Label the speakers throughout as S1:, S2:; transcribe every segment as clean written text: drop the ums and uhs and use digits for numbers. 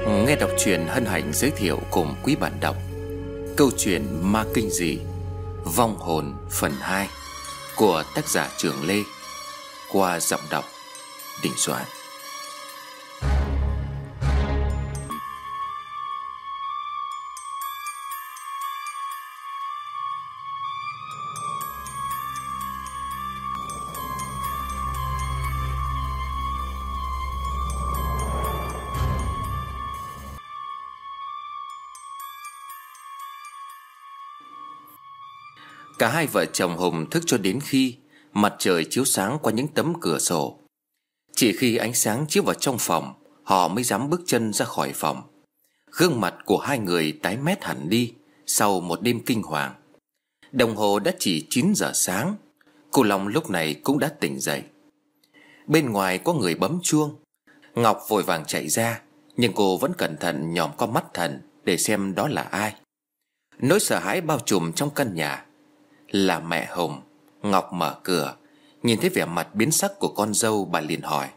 S1: Nghe đọc truyện hân hạnh giới thiệu cùng quý bạn đọc câu chuyện Ma Kinh Dị Vong Hồn phần 2 của tác giả Trường Lê qua giọng đọc Đình Soạn. Cả hai vợ chồng Hùng thức cho đến khi mặt trời chiếu sáng qua những tấm cửa sổ. Chỉ khi ánh sáng chiếu vào trong phòng, họ mới dám bước chân ra khỏi phòng. Gương mặt của hai người tái mét hẳn đi sau một đêm kinh hoàng. Đồng hồ đã chỉ 9 giờ sáng. Cô Long lúc này cũng đã tỉnh dậy. Bên ngoài có người bấm chuông. Ngọc vội vàng chạy ra, nhưng cô vẫn cẩn thận nhòm qua mắt thần để xem đó là ai. Nỗi sợ hãi bao trùm trong căn nhà. Là mẹ Hùng. Ngọc mở cửa, nhìn thấy vẻ mặt biến sắc của con dâu, bà liền hỏi: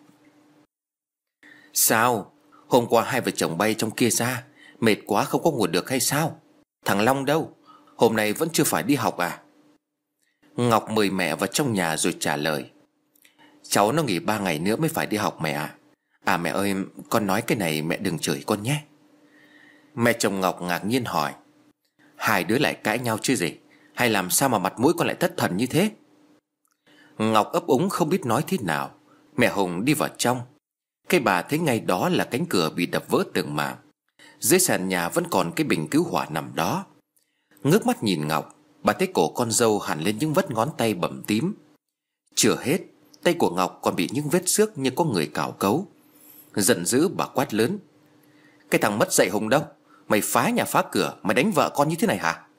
S1: "Sao? Hôm qua hai vợ chồng bay trong kia ra, mệt quá không có ngủ được hay sao? Thằng Long đâu? Hôm nay vẫn chưa phải đi học à?" Ngọc mời mẹ vào trong nhà rồi trả lời: "Cháu nó nghỉ 3 ngày nữa mới phải đi học mẹ ạ. À mẹ ơi, con nói cái này mẹ đừng chửi con nhé." Mẹ chồng Ngọc ngạc nhiên hỏi: "Hai đứa lại cãi nhau chứ gì? Hay làm sao mà mặt mũi con lại thất thần như thế?" Ngọc ấp úng không biết nói thế nào. Mẹ Hùng đi vào trong. Cái bà thấy ngay đó là cánh cửa bị đập vỡ từng mảng. Dưới sàn nhà vẫn còn cái bình cứu hỏa nằm đó. Ngước mắt nhìn Ngọc, bà thấy cổ con dâu hằn lên những vết ngón tay bầm tím. Chưa hết, tay của Ngọc còn bị những vết xước như có người cào cấu. Giận dữ bà quát lớn: "Cái thằng mất dạy Hùng đâu? Mày phá nhà phá cửa, mày đánh vợ con như thế này hả?"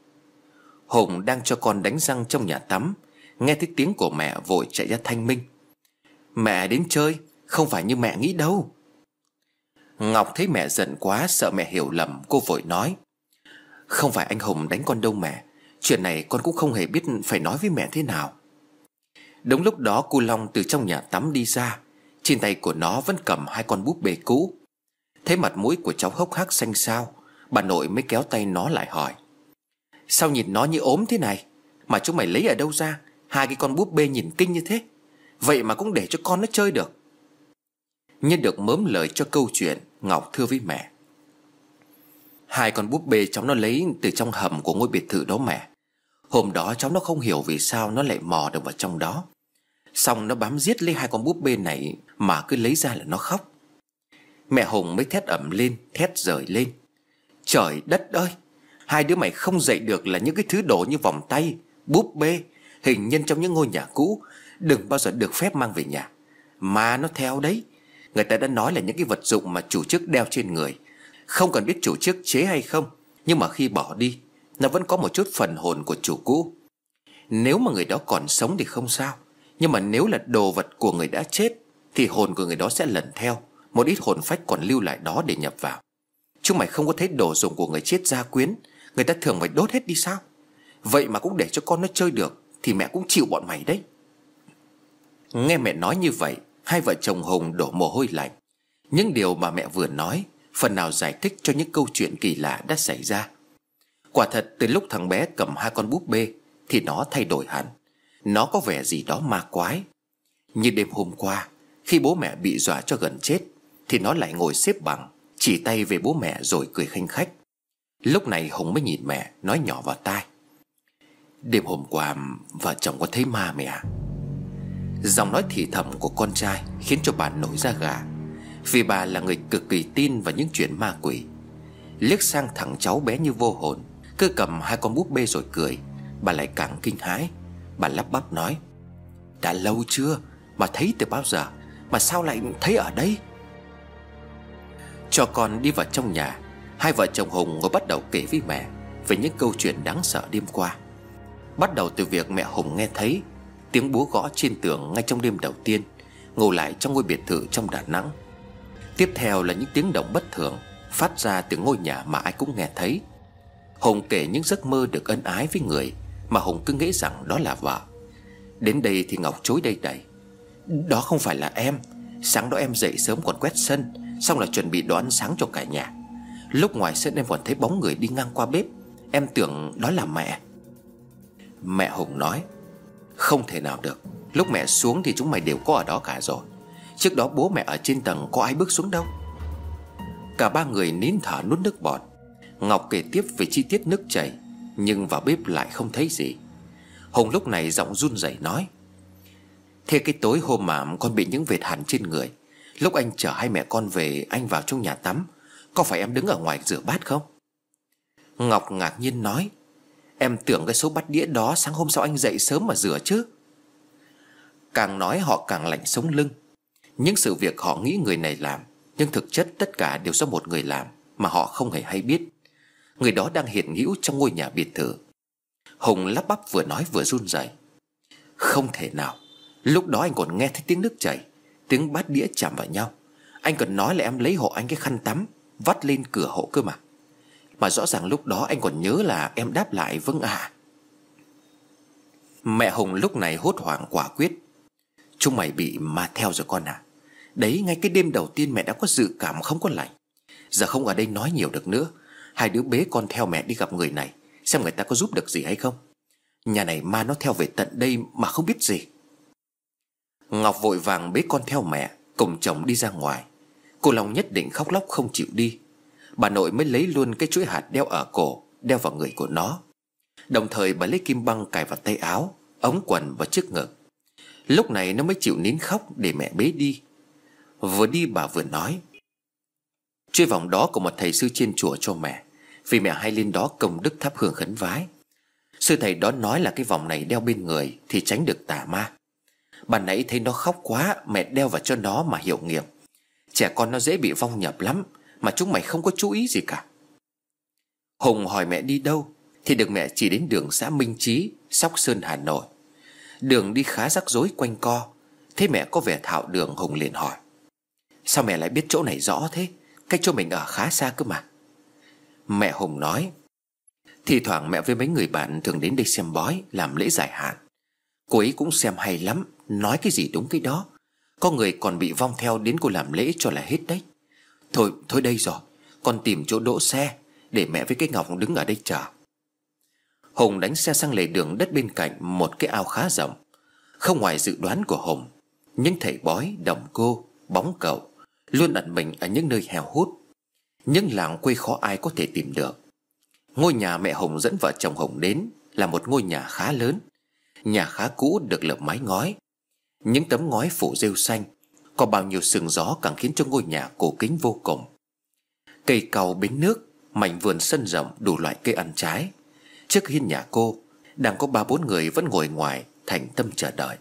S1: Hùng đang cho con đánh răng trong nhà tắm, nghe thấy tiếng của mẹ vội chạy ra thanh minh: "Mẹ đến chơi, không phải như mẹ nghĩ đâu." Ngọc thấy mẹ giận quá, sợ mẹ hiểu lầm, cô vội nói: "Không phải anh Hùng đánh con đâu mẹ. Chuyện này con cũng không hề biết phải nói với mẹ thế nào." Đúng lúc đó cô Long từ trong nhà tắm đi ra. Trên tay của nó vẫn cầm 2 con búp bê cũ. Thấy mặt mũi của cháu hốc hác xanh xao, bà nội mới kéo tay nó lại hỏi: "Sao nhìn nó như ốm thế này? Mà chúng mày lấy ở đâu ra 2 cái con búp bê nhìn kinh như thế? Vậy mà cũng để cho con nó chơi được?" Nhân được mớm lời cho câu chuyện, Ngọc thưa với mẹ: "2 con búp bê cháu nó lấy từ trong hầm của ngôi biệt thự đó mẹ. Hôm đó cháu nó không hiểu vì sao nó lại mò được vào trong đó. Xong nó bám giết lấy 2 con búp bê này mà cứ lấy ra là nó khóc." Mẹ Hùng mới thét ầm lên, thét rời lên: "Trời đất ơi! Hai đứa mày không dạy được là những cái thứ đồ như vòng tay, búp bê, hình nhân trong những ngôi nhà cũ đừng bao giờ được phép mang về nhà. Mà nó theo đấy. Người ta đã nói là những cái vật dụng mà chủ chức đeo trên người, không cần biết chủ chức chế hay không, nhưng mà khi bỏ đi, nó vẫn có một chút phần hồn của chủ cũ. Nếu mà người đó còn sống thì không sao, nhưng mà nếu là đồ vật của người đã chết thì hồn của người đó sẽ lần theo, một ít hồn phách còn lưu lại đó để nhập vào. Chúng mày không có thấy đồ dùng của người chết gia quyến người ta thường phải đốt hết đi sao? Vậy mà cũng để cho con nó chơi được thì mẹ cũng chịu bọn mày đấy." Nghe mẹ nói như vậy, hai vợ chồng Hùng đổ mồ hôi lạnh. Những điều mà mẹ vừa nói phần nào giải thích cho những câu chuyện kỳ lạ đã xảy ra. Quả thật từ lúc thằng bé cầm 2 con búp bê thì nó thay đổi hẳn. Nó có vẻ gì đó ma quái. Như đêm hôm qua, khi bố mẹ bị dọa cho gần chết thì nó lại ngồi xếp bằng, chỉ tay về bố mẹ rồi cười khanh khách. Lúc này Hùng mới nhìn mẹ, nói nhỏ vào tai: "Đêm hôm qua vợ chồng có thấy ma mẹ à?" Giọng nói thì thầm của con trai khiến cho bà nổi da gà, vì bà là người cực kỳ tin vào những chuyện ma quỷ. Liếc sang thằng cháu bé như vô hồn, cứ cầm 2 con búp bê rồi cười, bà lại càng kinh hãi. Bà lắp bắp nói: "Đã lâu chưa? Mà thấy từ bao giờ? Mà sao lại thấy ở đây?" Cho con đi vào trong nhà, hai vợ chồng Hùng ngồi bắt đầu kể với mẹ về những câu chuyện đáng sợ đêm qua. Bắt đầu từ việc mẹ Hùng nghe thấy tiếng búa gõ trên tường ngay trong đêm đầu tiên ngủ lại trong ngôi biệt thự trong Đà Nẵng. Tiếp theo là những tiếng động bất thường phát ra từ ngôi nhà mà ai cũng nghe thấy. Hùng kể những giấc mơ được ân ái với người mà Hùng cứ nghĩ rằng đó là vợ. Đến đây thì Ngọc chối đây đầy: "Đó không phải là em. Sáng đó em dậy sớm còn quét sân, Xong là chuẩn bị đồ ăn sáng cho cả nhà. Lúc ngoài sân em còn thấy bóng người đi ngang qua bếp. Em tưởng đó là mẹ. Mẹ Hùng nói: Không thể nào được. Lúc mẹ xuống thì chúng mày đều có ở đó cả rồi. Trước đó bố mẹ ở trên tầng có ai bước xuống đâu. Cả ba người nín thở nuốt nước bọt. Ngọc kể tiếp về chi tiết nước chảy, nhưng vào bếp lại không thấy gì. Hùng lúc này giọng run rẩy nói: Thế cái tối hôm mà con bị những vệt hằn trên người, lúc anh chở hai mẹ con về, anh vào trong nhà tắm, có phải em đứng ở ngoài rửa bát không? Ngọc ngạc nhiên nói: Em tưởng cái số bát đĩa đó sáng hôm sau anh dậy sớm mà rửa chứ. Càng nói họ càng lạnh sống lưng. Những sự việc họ nghĩ người này làm, nhưng thực chất tất cả đều do một người làm mà họ không hề hay biết. Người đó đang hiện hữu trong ngôi nhà biệt thự. Hùng lắp bắp vừa nói vừa run rẩy: Không thể nào. Lúc đó anh còn nghe thấy tiếng nước chảy, tiếng bát đĩa chạm vào nhau. Anh còn nói là em lấy hộ anh cái khăn tắm, vắt lên cửa hộ cơ mà. Mà rõ ràng lúc đó anh còn nhớ là em đáp lại vâng ạ. Mẹ Hùng lúc này hốt hoảng quả quyết: Chúng mày bị ma theo rồi con à. Đấy, ngay cái đêm đầu tiên mẹ đã có dự cảm không có lành. Giờ không ở đây nói nhiều được nữa. Hai đứa bế con theo mẹ đi gặp người này, xem người ta có giúp được gì hay không. Nhà này ma nó theo về tận đây mà không biết gì. Ngọc vội vàng bế con theo mẹ cùng chồng đi ra ngoài. Cô Long nhất định khóc lóc không chịu đi. Bà nội mới lấy luôn cái chuỗi hạt đeo ở cổ, đeo vào người của nó. Đồng thời bà lấy kim băng cài vào tay áo, ống quần và trước ngực. Lúc này nó mới chịu nín khóc để mẹ bế đi. Vừa đi bà vừa nói: Chuỗi vòng đó của một thầy sư trên chùa cho mẹ, vì mẹ hay lên đó công đức thắp hương khấn vái. Sư thầy đó nói là cái vòng này đeo bên người thì tránh được tà ma. Bà nãy thấy nó khóc quá, mẹ đeo vào cho nó mà hiệu nghiệm. Trẻ con nó dễ bị vong nhập lắm, mà chúng mày không có chú ý gì cả. Hùng hỏi mẹ đi đâu, thì được mẹ chỉ đến đường xã Minh Chí, Sóc Sơn, Hà Nội. Đường đi khá rắc rối quanh co. Thế mẹ có vẻ thạo đường, Hùng liền hỏi: Sao mẹ lại biết chỗ này rõ thế? Cách chỗ mình ở khá xa cơ mà. Mẹ Hùng nói: Thì thoảng mẹ với mấy người bạn thường đến đây xem bói, làm lễ giải hạn. Cô ấy cũng xem hay lắm, nói cái gì đúng cái đó. Có người còn bị vong theo đến cô làm lễ cho là hết đấy. Thôi đây rồi, con tìm chỗ đỗ xe, để mẹ với cái Ngọc đứng ở đây chờ. Hùng đánh xe sang lề đường đất bên cạnh một cái ao khá rộng. Không ngoài dự đoán của Hùng, những thầy bói, đồng cô, bóng cậu luôn ẩn mình ở những nơi heo hút, những làng quê khó ai có thể tìm được. Ngôi nhà mẹ Hùng dẫn vợ chồng Hùng đến là một ngôi nhà khá lớn. Nhà khá cũ, được lợp mái ngói, những tấm ngói phủ rêu xanh. Có bao nhiêu sương gió càng khiến cho ngôi nhà cổ kính vô cùng. Cây cau bến nước, mảnh vườn sân rộng, đủ loại cây ăn trái. Trước hiên nhà cô đang có 3-4 người vẫn ngồi ngoài thành tâm chờ đợi.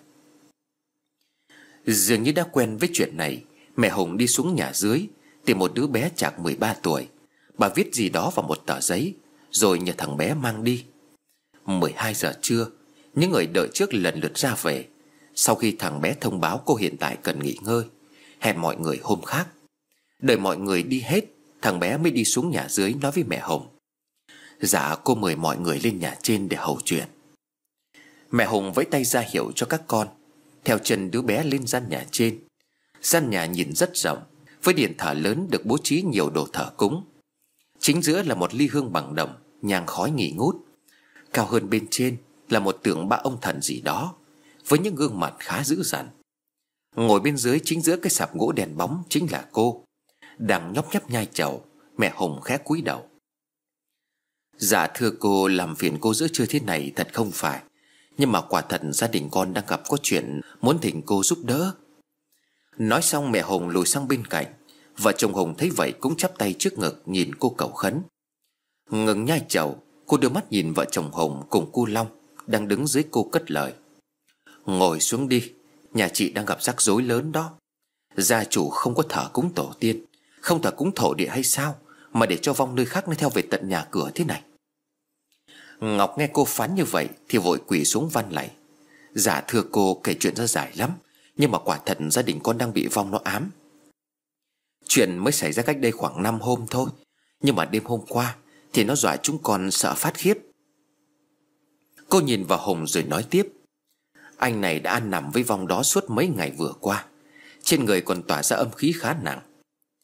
S1: Dường như đã quen với chuyện này, mẹ Hùng đi xuống nhà dưới tìm một đứa bé chạc 13 tuổi. Bà viết gì đó vào một tờ giấy, rồi nhờ thằng bé mang đi. 12 giờ trưa, những người đợi trước lần lượt ra về. Sau khi thằng bé thông báo cô hiện tại cần nghỉ ngơi, hẹn mọi người hôm khác. Đợi mọi người đi hết, thằng bé mới đi xuống nhà dưới nói với mẹ Hùng: Dạ, cô mời mọi người lên nhà trên để hầu chuyện. Mẹ Hùng vẫy tay ra hiệu cho các con, theo chân đứa bé lên gian nhà trên. Gian nhà nhìn rất rộng, với điện thờ lớn được bố trí nhiều đồ thờ cúng. Chính giữa là một ly hương bằng đồng, nhang khói nghi ngút. Cao hơn bên trên là một tượng ba ông thần gì đó, với những gương mặt khá dữ dằn. Ngồi bên dưới chính giữa cái sạp gỗ đèn bóng chính là cô, đang nhóc nhấp nhai trầu. Mẹ Hùng khẽ cúi đầu: Dạ thưa cô, làm phiền cô giữa trưa thế này thật không phải, nhưng mà quả thật gia đình con đang gặp có chuyện muốn thỉnh cô giúp đỡ. Nói xong mẹ Hùng lùi sang bên cạnh. Vợ chồng Hùng thấy vậy cũng chắp tay trước ngực nhìn cô cầu khấn. Ngừng nhai trầu, cô đưa mắt nhìn vợ chồng Hùng cùng cô Long đang đứng dưới cô cất lời: Ngồi xuống đi, nhà chị đang gặp rắc rối lớn đó. Gia chủ không có thờ cúng tổ tiên, không thờ cúng thổ địa hay sao mà để cho vong nơi khác nó theo về tận nhà cửa thế này? Ngọc nghe cô phán như vậy thì vội quỳ xuống van lạy: Dạ thưa cô, kể chuyện ra dài lắm, nhưng mà quả thật gia đình con đang bị vong nó ám. Chuyện mới xảy ra cách đây khoảng 5 hôm thôi, nhưng mà đêm hôm qua thì nó dọa chúng con sợ phát khiếp. Cô nhìn vào Hùng rồi nói tiếp: Anh này đã ăn nằm với vong đó suốt mấy ngày vừa qua, trên người còn tỏa ra âm khí khá nặng.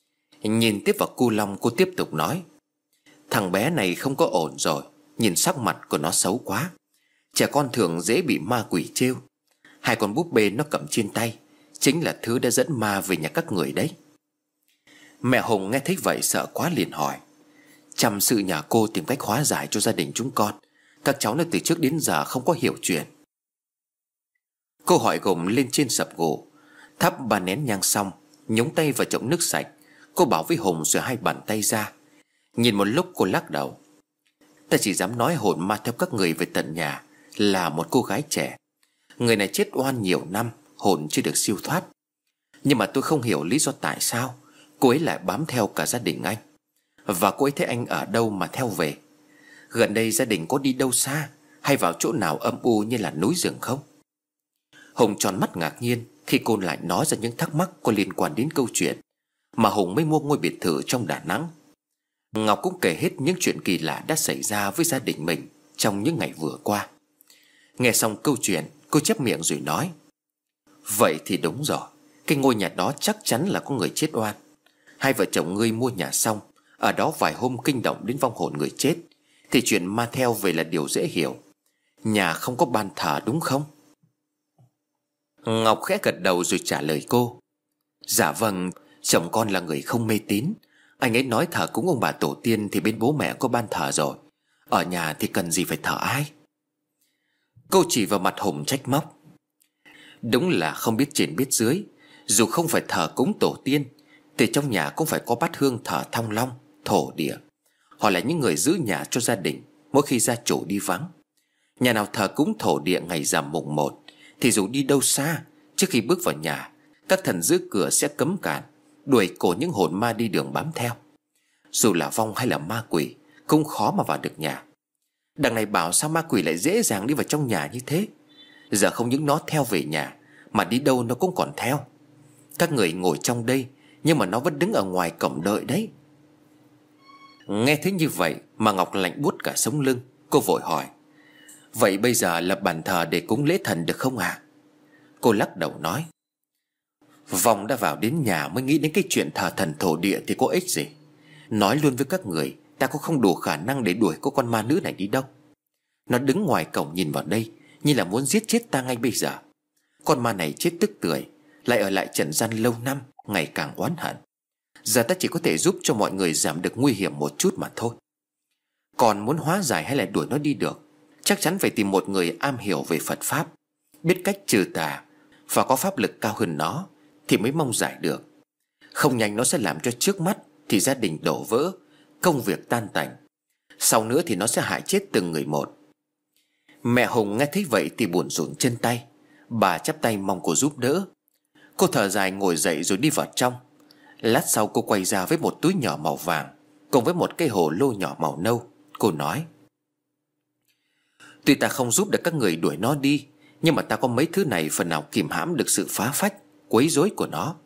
S1: Nhìn tiếp vào cu Long, cô tiếp tục nói: Thằng bé này không có ổn rồi. Nhìn sắc mặt của nó xấu quá. Trẻ con thường dễ bị ma quỷ trêu. Hai con búp bê nó cầm trên tay chính là thứ đã dẫn ma về nhà các người đấy. Mẹ Hùng nghe thấy vậy sợ quá liền hỏi: Chăm sự nhà cô tìm cách hóa giải cho gia đình chúng con. Các cháu nó từ trước đến giờ không có hiểu chuyện. Cô hỏi gồm lên trên sập gỗ, thắp 3 nén nhang xong, nhúng tay vào chậu nước sạch. Cô bảo với Hùng rồi hai bàn tay ra. Nhìn một lúc cô lắc đầu: Ta chỉ dám nói hồn ma theo các người về tận nhà là một cô gái trẻ. Người này chết oan nhiều năm, hồn chưa được siêu thoát. Nhưng mà tôi không hiểu lý do tại sao cô ấy lại bám theo cả gia đình anh. Và cô ấy thấy anh ở đâu mà theo về? Gần đây gia đình có đi đâu xa hay vào chỗ nào âm u như là núi rừng không? Hùng tròn mắt ngạc nhiên khi cô lại nói ra những thắc mắc có liên quan đến câu chuyện mà Hùng mới mua ngôi biệt thự trong Đà Nẵng. Ngọc cũng kể hết những chuyện kỳ lạ đã xảy ra với gia đình mình trong những ngày vừa qua. Nghe xong câu chuyện, cô chép miệng rồi nói: Vậy thì đúng rồi, cái ngôi nhà đó chắc chắn là có người chết oan. Hai vợ chồng ngươi mua nhà xong, ở đó vài hôm kinh động đến vong hồn người chết, thì chuyện ma theo về là điều dễ hiểu. Nhà không có ban thờ đúng không? Ngọc khẽ gật đầu rồi trả lời cô: Dạ vâng, chồng con là người không mê tín. Anh ấy nói thờ cúng ông bà tổ tiên thì bên bố mẹ có ban thờ rồi. Ở nhà thì cần gì phải thờ ai? Cô chỉ vào mặt Hùng trách móc: Đúng là không biết trên biết dưới. Dù không phải thờ cúng tổ tiên thì trong nhà cũng phải có bát hương thờ Thăng Long, thổ địa. Họ là những người giữ nhà cho gia đình mỗi khi gia chủ đi vắng. Nhà nào thờ cúng thổ địa ngày rằm mùng 1 thì dù đi đâu xa, trước khi bước vào nhà, các thần giữ cửa sẽ cấm cản, đuổi cổ những hồn ma đi đường bám theo. Dù là vong hay là ma quỷ cũng khó mà vào được nhà. Đằng này bảo sao ma quỷ lại dễ dàng đi vào trong nhà như thế. Giờ không những nó theo về nhà mà đi đâu nó cũng còn theo. Các người ngồi trong đây nhưng mà nó vẫn đứng ở ngoài cổng đợi đấy. Nghe thấy như vậy mà Ngọc lạnh buốt cả sống lưng. Cô vội hỏi: Vậy bây giờ lập bàn thờ để cúng lễ thần được không ạ? Cô lắc đầu nói: Vong đã vào đến nhà mới nghĩ đến cái chuyện thờ thần thổ địa thì có ích gì. Nói luôn với các người, ta cũng không đủ khả năng để đuổi cô con ma nữ này đi đâu. Nó đứng ngoài cổng nhìn vào đây như là muốn giết chết ta ngay bây giờ. Con ma này chết tức tưởi, lại ở lại trần gian lâu năm, ngày càng oán hận. Giờ ta chỉ có thể giúp cho mọi người giảm được nguy hiểm một chút mà thôi. Còn muốn hóa giải hay là đuổi nó đi được, chắc chắn phải tìm một người am hiểu về Phật Pháp, biết cách trừ tà và có pháp lực cao hơn nó thì mới mong giải được. Không nhanh nó sẽ làm cho trước mắt thì gia đình đổ vỡ, công việc tan tành. Sau nữa thì nó sẽ hại chết từng người một. Mẹ Hùng nghe thấy vậy thì buồn rủn chân tay. Bà chắp tay mong cô giúp đỡ. Cô thở dài ngồi dậy rồi đi vào trong. Lát sau cô quay ra với một túi nhỏ màu vàng cùng với một cây hồ lô nhỏ màu nâu. Cô nói: Tuy ta không giúp được các người đuổi nó đi, nhưng mà ta có mấy thứ này phần nào kìm hãm được sự phá phách, quấy rối của nó.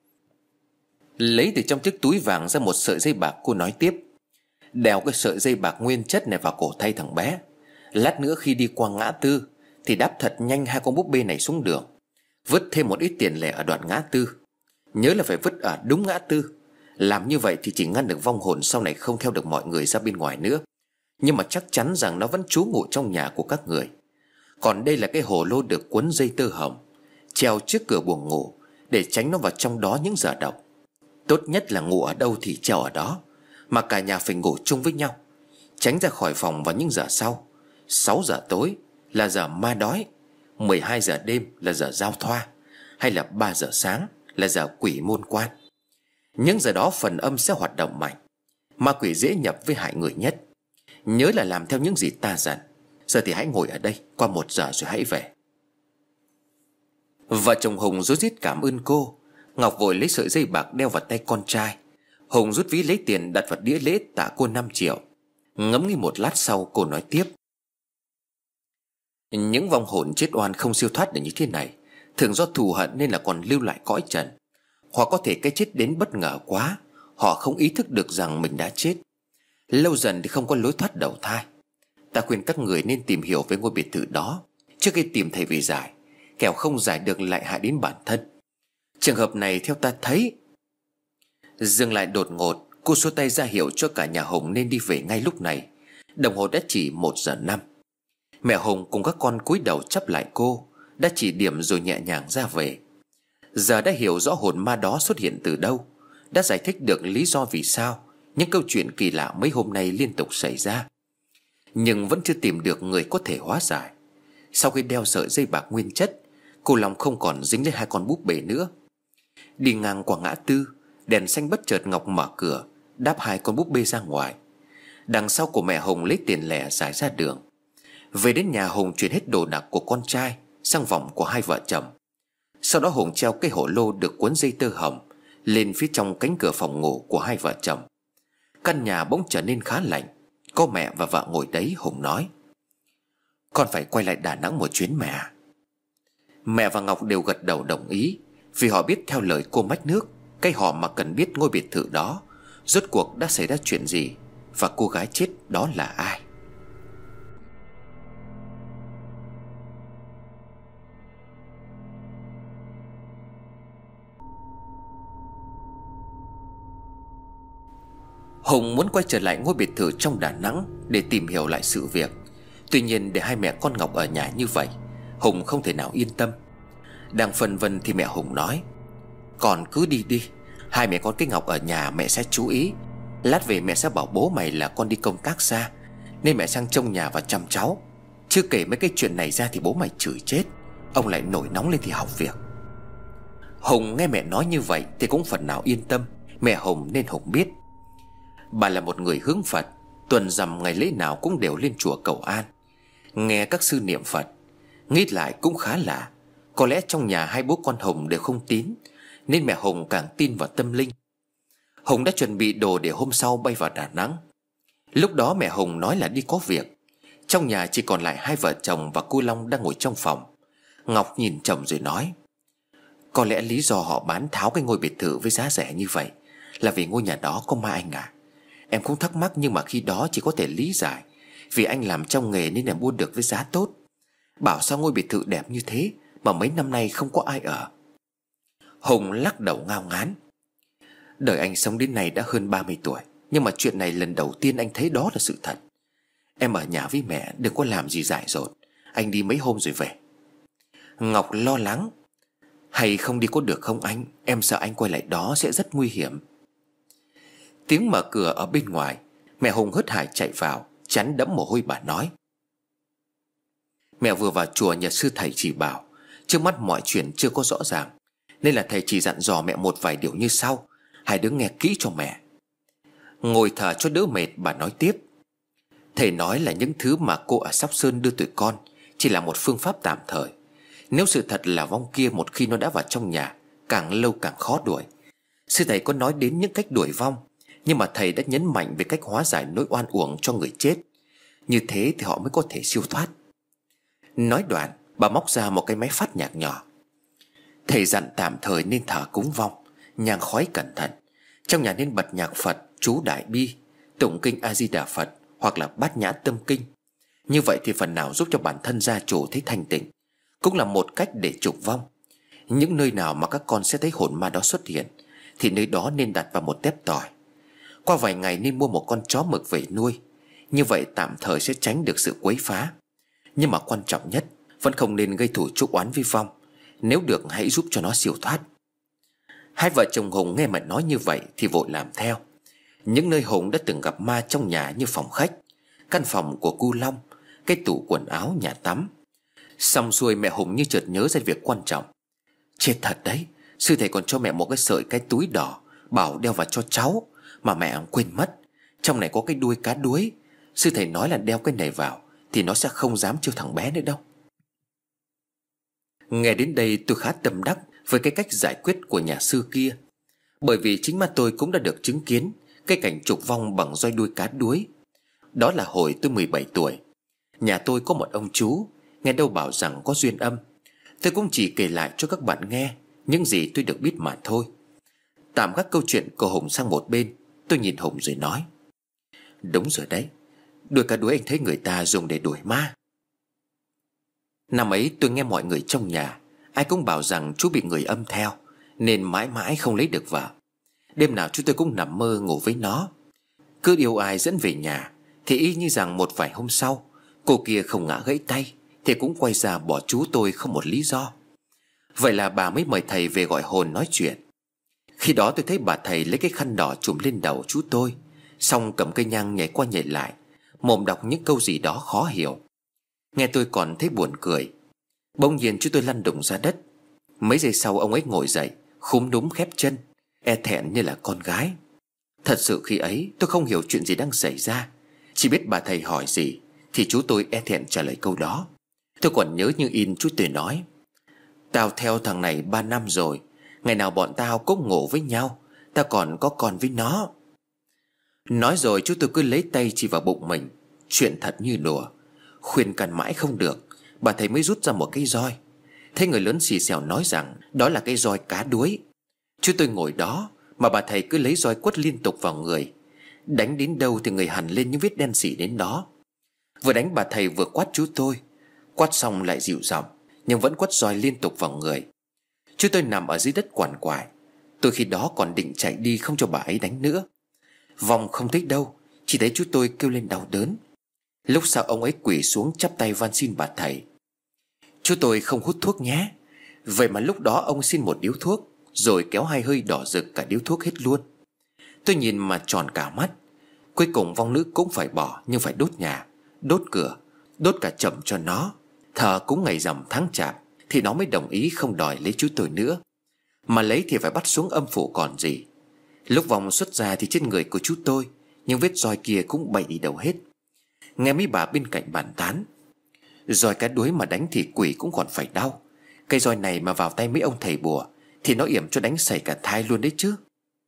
S1: Lấy từ trong chiếc túi vàng ra một sợi dây bạc, cô nói tiếp: Đeo cái sợi dây bạc nguyên chất này vào cổ tay thằng bé. Lát nữa khi đi qua ngã tư thì đáp thật nhanh hai con búp bê này xuống đường. Vứt thêm một ít tiền lẻ ở đoạn ngã tư. Nhớ là phải vứt ở đúng ngã tư. Làm như vậy thì chỉ ngăn được vong hồn sau này không theo được mọi người ra bên ngoài nữa. Nhưng mà chắc chắn rằng nó vẫn trú ngụ trong nhà của các người. Còn đây là cái hồ lô được quấn dây tơ hồng, treo trước cửa buồng ngủ để tránh nó vào trong đó những giờ độc. Tốt nhất là ngủ ở đâu thì treo ở đó, mà cả nhà phải ngủ chung với nhau. Tránh ra khỏi phòng vào những giờ sau. 6 giờ tối là giờ ma đói, 12 giờ đêm là giờ giao thoa, hay là 3 giờ sáng là giờ quỷ môn quan. Những giờ đó phần âm sẽ hoạt động mạnh, ma quỷ dễ nhập với hại người nhất. Nhớ là làm theo những gì ta dặn. Giờ thì hãy ngồi ở đây, qua 1 giờ rồi hãy về. Vợ chồng Hùng rối rít cảm ơn cô. Ngọc vội lấy sợi dây bạc đeo vào tay con trai. Hùng rút ví lấy tiền đặt vào đĩa lễ tạ cô 5 triệu. Ngẫm nghĩ một lát sau cô nói tiếp: Những vong hồn chết oan không siêu thoát được như thế này thường do thù hận nên là còn lưu lại cõi trần. Hoặc có thể cái chết đến bất ngờ quá, họ không ý thức được rằng mình đã chết. Lâu dần thì không có lối thoát đầu thai. Ta khuyên các người nên tìm hiểu về ngôi biệt thự đó trước khi tìm thầy về giải, kẻo không giải được lại hại đến bản thân. Trường hợp này theo ta thấy... Dừng lại đột ngột, cô xua tay ra hiệu cho cả nhà Hùng nên đi về ngay lúc này. Đồng hồ đã chỉ 1:05. Mẹ Hùng cùng các con cúi đầu chắp lại cô, đã chỉ điểm rồi nhẹ nhàng ra về. Giờ đã hiểu rõ hồn ma đó xuất hiện từ đâu, đã giải thích được lý do vì sao những câu chuyện kỳ lạ mấy hôm nay liên tục xảy ra. Nhưng vẫn chưa tìm được người có thể hóa giải. Sau khi đeo sợi dây bạc nguyên chất, cô lòng không còn dính lấy hai con búp bê nữa. Đi ngang qua ngã tư, đèn xanh bất chợt Ngọc mở cửa, đáp hai con búp bê ra ngoài. Đằng sau của mẹ Hùng lấy tiền lẻ giải ra đường. Về đến nhà, Hùng chuyển hết đồ đạc của con trai sang phòng của hai vợ chồng. Sau đó Hùng treo cái hổ lô được cuốn dây tơ hồng lên phía trong cánh cửa phòng ngủ của hai vợ chồng. Căn nhà bỗng trở nên khá lạnh. Có mẹ và vợ ngồi đấy, Hùng nói: "Con phải quay lại Đà Nẵng một chuyến mẹ." Mẹ và Ngọc đều gật đầu đồng ý, vì họ biết theo lời cô Mách Nước, cái họ mà cần biết ngôi biệt thự đó rốt cuộc đã xảy ra chuyện gì, và cô gái chết đó là ai. Hùng muốn quay trở lại ngôi biệt thự trong Đà Nẵng để tìm hiểu lại sự việc. Tuy nhiên để hai mẹ con Ngọc ở nhà như vậy, Hùng không thể nào yên tâm. Đang phân vân thì mẹ Hùng nói: "Con cứ đi đi, hai mẹ con cái Ngọc ở nhà mẹ sẽ chú ý. Lát về mẹ sẽ bảo bố mày là con đi công tác xa, nên mẹ sang trông nhà và chăm cháu. Chứ kể mấy cái chuyện này ra thì bố mày chửi chết, ông lại nổi nóng lên thì hỏng việc." Hùng nghe mẹ nói như vậy thì cũng phần nào yên tâm. Mẹ Hùng nên Hùng biết bà là một người hướng Phật, tuần rằm ngày lễ nào cũng đều lên chùa cầu an, nghe các sư niệm Phật. Nghĩ lại cũng khá lạ, có lẽ trong nhà hai bố con Hùng đều không tín, nên mẹ Hùng càng tin vào tâm linh. Hùng đã chuẩn bị đồ để hôm sau bay vào Đà Nẵng. Lúc đó mẹ Hùng nói là đi có việc. Trong nhà chỉ còn lại hai vợ chồng và cô Long đang ngồi trong phòng. Ngọc nhìn chồng rồi nói: "Có lẽ lý do họ bán tháo cái ngôi biệt thự với giá rẻ như vậy là vì ngôi nhà đó có ma anh à? Em cũng thắc mắc, nhưng mà khi đó chỉ có thể lý giải, vì anh làm trong nghề nên em mua được với giá tốt. Bảo sao ngôi biệt thự đẹp như thế mà mấy năm nay không có ai ở." Hùng lắc đầu ngao ngán: "Đời anh sống đến nay đã hơn 30 tuổi, nhưng mà chuyện này lần đầu tiên anh thấy đó là sự thật. Em ở nhà với mẹ, đừng có làm gì dại dột. Anh đi mấy hôm rồi về." Ngọc lo lắng: "Hay không đi có được không anh? Em sợ anh quay lại đó sẽ rất nguy hiểm." Tiếng mở cửa ở bên ngoài. Mẹ Hùng hớt hải chạy vào, chán đẫm mồ hôi. Bà nói: "Mẹ vừa vào chùa nhờ sư thầy chỉ bảo. Trước mắt mọi chuyện chưa có rõ ràng, nên là thầy chỉ dặn dò mẹ một vài điều như sau. Hai đứa nghe kỹ cho mẹ." Ngồi thở cho đỡ mệt, bà nói tiếp: "Thầy nói là những thứ mà cô ở Sóc Sơn đưa tụi con chỉ là một phương pháp tạm thời. Nếu sự thật là vong kia một khi nó đã vào trong nhà, càng lâu càng khó đuổi. Sư thầy có nói đến những cách đuổi vong, nhưng mà thầy đã nhấn mạnh về cách hóa giải nỗi oan uổng cho người chết. Như thế thì họ mới có thể siêu thoát." Nói đoạn, bà móc ra một cái máy phát nhạc nhỏ. "Thầy dặn tạm thời nên thờ cúng vong, nhang khói cẩn thận. Trong nhà nên bật nhạc Phật, chú Đại Bi, tụng kinh A Di Đà Phật hoặc là Bát Nhã Tâm Kinh. Như vậy thì phần nào giúp cho bản thân gia chủ thấy thanh tịnh, cũng là một cách để trục vong. Những nơi nào mà các con sẽ thấy hồn ma đó xuất hiện thì nơi đó nên đặt vào một tép tỏi. Qua vài ngày nên mua một con chó mực về nuôi. Như vậy tạm thời sẽ tránh được sự quấy phá. Nhưng mà quan trọng nhất, vẫn không nên gây thủ chuốc oán vi vong. Nếu được hãy giúp cho nó siêu thoát." Hai vợ chồng Hùng nghe mẹ nói như vậy thì vội làm theo. Những nơi Hùng đã từng gặp ma trong nhà như phòng khách, căn phòng của cô Long, cái tủ quần áo, nhà tắm. Xong xuôi mẹ Hùng như chợt nhớ ra việc quan trọng. Chết thật đấy, sư thầy còn cho mẹ một cái túi đỏ, bảo đeo vào cho cháu, mà mẹ quên mất. Trong này có cái đuôi cá đuối. Sư thầy nói là đeo cái này vào thì nó sẽ không dám trêu thằng bé nữa đâu. Nghe đến đây tôi khá tâm đắc với cái cách giải quyết của nhà sư kia, bởi vì chính mắt tôi cũng đã được chứng kiến cái cảnh trục vong bằng roi đuôi cá đuối. Đó là hồi tôi 17 tuổi. Nhà tôi có một ông chú, nghe đâu bảo rằng có duyên âm. Tôi cũng chỉ kể lại cho các bạn nghe những gì tôi được biết mà thôi. Tạm gác câu chuyện của Hùng sang một bên, tôi nhìn Hùng rồi nói: "Đúng rồi đấy, đuôi cá đuối anh thấy người ta dùng để đuổi ma. Năm ấy tôi nghe mọi người trong nhà ai cũng bảo rằng chú bị người âm theo, nên mãi mãi không lấy được vợ. Đêm nào chú tôi cũng nằm mơ ngủ với nó. Cứ yêu ai dẫn về nhà thì y như rằng một vài hôm sau cô kia không ngã gãy tay thì cũng quay ra bỏ chú tôi không một lý do. Vậy là bà mới mời thầy về gọi hồn nói chuyện. Khi đó tôi thấy bà thầy lấy cái khăn đỏ trùm lên đầu chú tôi, xong cầm cây nhang nhảy qua nhảy lại, mồm đọc những câu gì đó khó hiểu. Nghe tôi còn thấy buồn cười. Bỗng nhiên chú tôi lăn đùng ra đất. Mấy giây sau ông ấy ngồi dậy, khúm núm khép chân, e thẹn như là con gái. Thật sự khi ấy tôi không hiểu chuyện gì đang xảy ra. Chỉ biết bà thầy hỏi gì thì chú tôi e thẹn trả lời câu đó. Tôi còn nhớ như in chú tôi nói: "Tao theo thằng này 3 năm rồi, ngày nào bọn tao cũng ngủ với nhau, tao còn có con với nó." Nói rồi chú tôi cứ lấy tay chỉ vào bụng mình. Chuyện thật như đùa. Khuyên can mãi không được, bà thầy mới rút ra một cây roi. Thấy người lớn xì xèo nói rằng đó là cây roi cá đuối. Chú tôi ngồi đó mà bà thầy cứ lấy roi quất liên tục vào người. Đánh đến đâu thì người hằn lên những vết đen xỉ đến đó. Vừa đánh bà thầy vừa quát chú tôi. Quát xong lại dịu giọng, nhưng vẫn quất roi liên tục vào người. Chú tôi nằm ở dưới đất quằn quại. Tôi khi đó còn định chạy đi không cho bà ấy đánh nữa. Vòng không thấy đâu, chỉ thấy chú tôi kêu lên đau đớn. Lúc sau ông ấy quỳ xuống chắp tay van xin bà thầy: "Chú tôi không hút thuốc nhé." Vậy mà lúc đó ông xin một điếu thuốc, rồi kéo hai hơi đỏ rực cả điếu thuốc hết luôn. Tôi nhìn mà tròn cả mắt. Cuối cùng vong nữ cũng phải bỏ, nhưng phải đốt nhà, đốt cửa, đốt cả chậm cho nó. Thờ cúng ngày rằm tháng chạp thì nó mới đồng ý không đòi lấy chú tôi nữa. Mà lấy thì phải bắt xuống âm phủ còn gì. Lúc vong xuất ra thì trên người của chú tôi những vết roi kia cũng bay đi đâu hết. Nghe mấy bà bên cạnh bàn tán: "Roi cá đuối mà đánh thì quỷ cũng còn phải đau. Cây roi này mà vào tay mấy ông thầy bùa thì nó yểm cho đánh sảy cả thai luôn đấy chứ."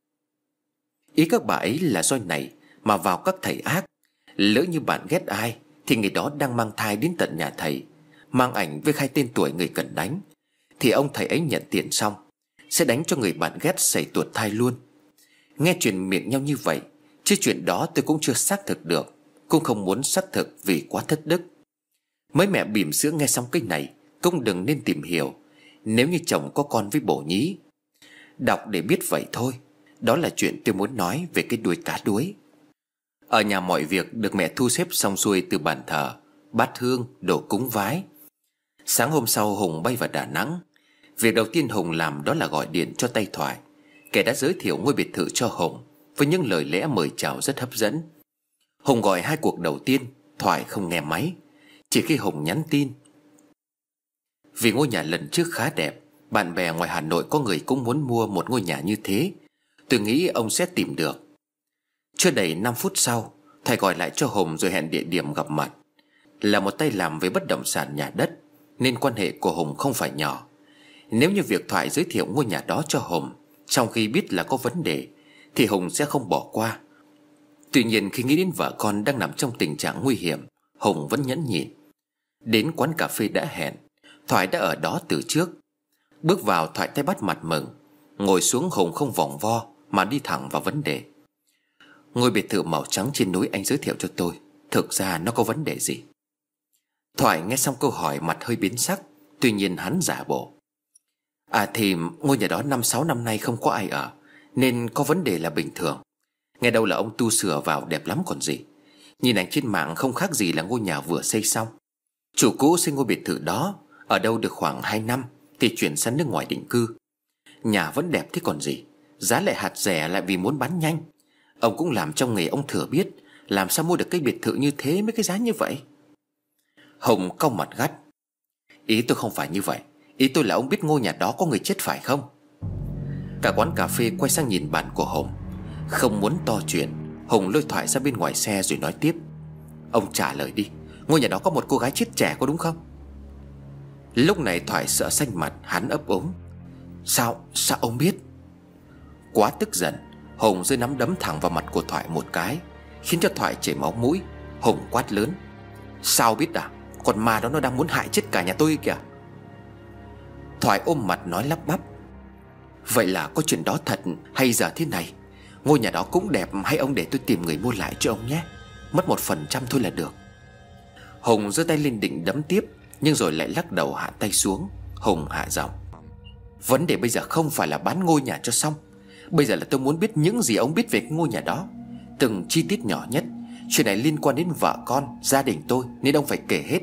S1: Ý các bà ấy là roi này mà vào các thầy ác, lỡ như bạn ghét ai thì người đó đang mang thai đến tận nhà thầy, mang ảnh với khai tên tuổi người cần đánh, thì ông thầy ấy nhận tiền xong sẽ đánh cho người bạn ghét sảy tuột thai luôn. Nghe truyền miệng nhau như vậy, chứ chuyện đó tôi cũng chưa xác thực được, cũng không muốn xác thực vì quá thất đức. Mấy mẹ bỉm sữa nghe xong cái này cũng đừng nên tìm hiểu, nếu như chồng có con với bổ nhí. Đọc để biết vậy thôi. Đó là chuyện tôi muốn nói về cái đuôi cá đuối. Ở nhà mọi việc được mẹ thu xếp xong xuôi, từ bàn thờ, bát hương, đồ cúng vái. Sáng hôm sau Hùng bay vào Đà Nẵng. Việc đầu tiên Hùng làm đó là gọi điện cho tay Thoại, kẻ đã giới thiệu ngôi biệt thự cho Hùng với những lời lẽ mời chào rất hấp dẫn. Hùng gọi 2 cuộc đầu tiên, Thoại không nghe máy. Chỉ khi Hùng nhắn tin: "Vì ngôi nhà lần trước khá đẹp, bạn bè ngoài Hà Nội có người cũng muốn mua một ngôi nhà như thế, tôi nghĩ ông sẽ tìm được." Chưa đầy 5 phút sau, Thoại gọi lại cho Hùng rồi hẹn địa điểm gặp mặt. Là một tay làm về bất động sản nhà đất nên quan hệ của Hùng không phải nhỏ. Nếu như việc Thoại giới thiệu ngôi nhà đó cho Hùng trong khi biết là có vấn đề thì Hùng sẽ không bỏ qua. Tuy nhiên khi nghĩ đến vợ con đang nằm trong tình trạng nguy hiểm, Hùng vẫn nhẫn nhịn. Đến quán cà phê đã hẹn, Thoại đã ở đó từ trước. Bước vào, Thoại tay bắt mặt mừng. Ngồi xuống, Hùng không vòng vo mà đi thẳng vào vấn đề: "Ngôi biệt thự màu trắng trên núi anh giới thiệu cho tôi, thực ra nó có vấn đề gì?" Thoại nghe xong câu hỏi mặt hơi biến sắc. Tuy nhiên hắn giả bộ: Thì ngôi nhà đó 5-6 năm nay không có ai ở, nên có vấn đề là bình thường. Nghe đâu là ông tu sửa vào đẹp lắm còn gì. Nhìn ảnh trên mạng không khác gì là ngôi nhà vừa xây xong. Chủ cũ xây ngôi biệt thự đó ở đâu được khoảng 2 năm thì chuyển sang nước ngoài định cư. Nhà vẫn đẹp thế còn gì, giá lại hạt rẻ lại vì muốn bán nhanh. Ông cũng làm trong nghề, ông thừa biết làm sao mua được cái biệt thự như thế với cái giá như vậy. Hùng cau mặt gắt: "Ý tôi không phải như vậy. Ý tôi là ông biết ngôi nhà đó có người chết phải không?" Cả quán cà phê quay sang nhìn bạn của Hùng. Không muốn to chuyện, Hùng lôi Thoại ra bên ngoài xe rồi nói tiếp: "Ông trả lời đi, ngôi nhà đó có một cô gái chết trẻ có đúng không?" Lúc này Thoại sợ xanh mặt, hắn ấp úng: Sao ông biết?" Quá tức giận, Hùng giơ nắm đấm thẳng vào mặt của Thoại một cái, khiến cho Thoại chảy máu mũi. Hùng quát lớn: "Sao biết à? Con ma đó nó đang muốn hại chết cả nhà tôi kìa." Thoại ôm mặt nói lắp bắp: "Vậy là có chuyện đó thật hay giờ thế này? Ngôi nhà đó cũng đẹp, hay ông để tôi tìm người mua lại cho ông nhé, mất 1% thôi là được." Hùng giơ tay lên định đấm tiếp, nhưng rồi lại lắc đầu hạ tay xuống. Hùng hạ giọng: "Vấn đề bây giờ không phải là bán ngôi nhà cho xong, Bây giờ là tôi muốn biết những gì ông biết về cái ngôi nhà đó, từng chi tiết nhỏ nhất. Chuyện này liên quan đến vợ con, gia đình tôi, nên ông phải kể hết.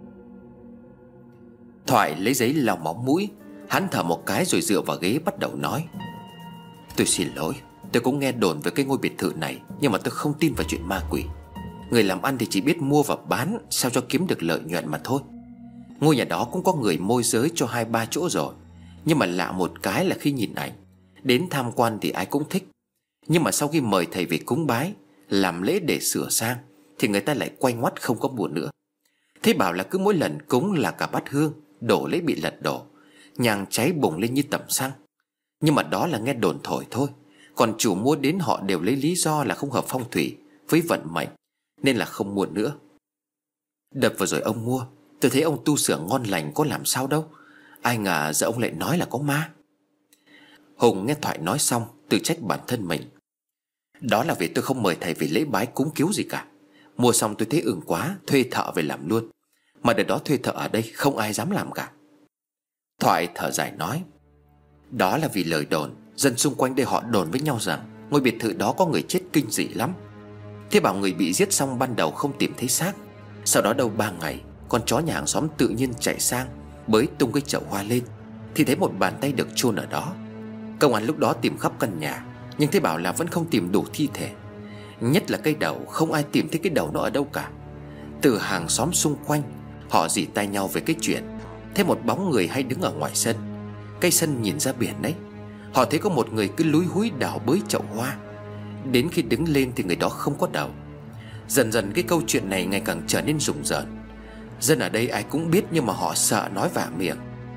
S1: Thoại lấy giấy lau móng mũi. Hắn thở một cái rồi dựa vào ghế bắt đầu nói: Tôi xin lỗi, tôi cũng nghe đồn về cái ngôi biệt thự này, nhưng mà tôi không tin vào chuyện ma quỷ. Người làm ăn thì chỉ biết mua và bán sao cho kiếm được lợi nhuận mà thôi. Ngôi nhà đó cũng có người môi giới cho 2-3 chỗ rồi. Nhưng mà lạ một cái là khi nhìn ảnh, đến tham quan thì ai cũng thích. Nhưng mà sau khi mời thầy về cúng bái, làm lễ để sửa sang, thì người ta lại quay ngoắt không có buồn nữa. Thế bảo là cứ mỗi lần cúng là cả bát hương đổ lễ bị lật đổ, nhang cháy bùng lên như tẩm xăng. Nhưng mà đó là nghe đồn thổi thôi. Còn chủ mua đến họ đều lấy lý do là không hợp phong thủy với vận mệnh, nên là không mua nữa. Đợt vừa rồi ông mua, tôi thấy ông tu sửa ngon lành, có làm sao đâu. Ai ngờ giờ ông lại nói là có ma. Hùng nghe Thoại nói xong tự trách bản thân mình. Đó là vì tôi không mời thầy về lễ bái cúng cứu gì cả. Mua xong tôi thấy ưng quá, thuê thợ về làm luôn. Mà đợt đó thuê thợ ở đây không ai dám làm cả. Thoại thở dài nói: Đó là vì lời đồn. Dân xung quanh đây họ đồn với nhau rằng ngôi biệt thự đó có người chết kinh dị lắm. Thế bảo người bị giết xong ban đầu không tìm thấy xác. Sau đó đâu 3 ngày, con chó nhà hàng xóm tự nhiên chạy sang, bới tung cái chậu hoa lên, thì thấy một bàn tay được chôn ở đó. Công an lúc đó tìm khắp căn nhà, nhưng thế bảo là vẫn không tìm đủ thi thể. Nhất là cái đầu, không ai tìm thấy cái đầu nó ở đâu cả. Từ hàng xóm xung quanh, họ rỉ tai nhau về cái chuyện thấy một bóng người hay đứng ở ngoài sân. Cái sân nhìn ra biển đấy. Họ thấy có một người cứ lúi húi đào bới chậu hoa. Đến khi đứng lên thì người đó không có đầu. Dần dần cái câu chuyện này ngày càng trở nên rùng rợn. Dân ở đây ai cũng biết, nhưng mà họ sợ nói vả miệng.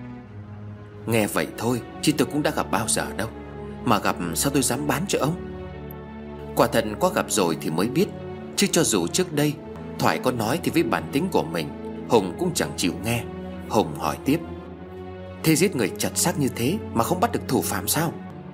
S1: Nghe vậy thôi chứ tôi cũng đã gặp bao giờ đâu. Mà gặp sao tôi dám bán cho ông. Quả thật có gặp rồi thì mới biết. Chứ cho dù trước đây Thoại có nói thì với bản tính của mình, Hùng cũng chẳng chịu nghe. Hùng hỏi tiếp: Thế giết người chặt xác như thế mà không bắt được thủ phạm sao?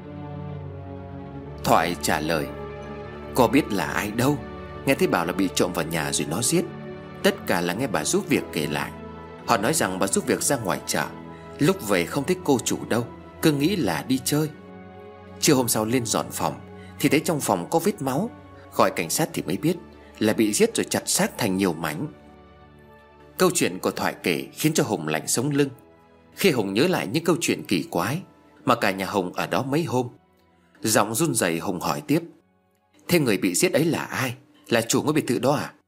S1: Thoại trả lời: Có biết là ai đâu. Nghe thấy bảo là bị trộm vào nhà rồi nó giết. Tất cả là nghe bà giúp việc kể lại. Họ nói rằng bà giúp việc ra ngoài chợ, lúc về không thấy cô chủ đâu, cứ nghĩ là đi chơi. Trưa hôm sau lên dọn phòng thì thấy trong phòng có vết máu. Gọi cảnh sát thì mới biết là bị giết rồi chặt xác thành nhiều mảnh. Câu chuyện của Thoại kể khiến cho Hùng lạnh sống lưng. Khi Hùng nhớ lại những câu chuyện kỳ quái mà cả nhà Hùng ở đó mấy hôm, giọng run rẩy Hùng hỏi tiếp: Thế người bị giết ấy là ai? Là chủ ngôi biệt thự đó à?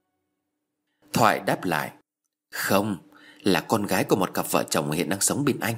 S1: Thoại đáp lại: Không, là con gái của một cặp vợ chồng hiện đang sống bên Anh.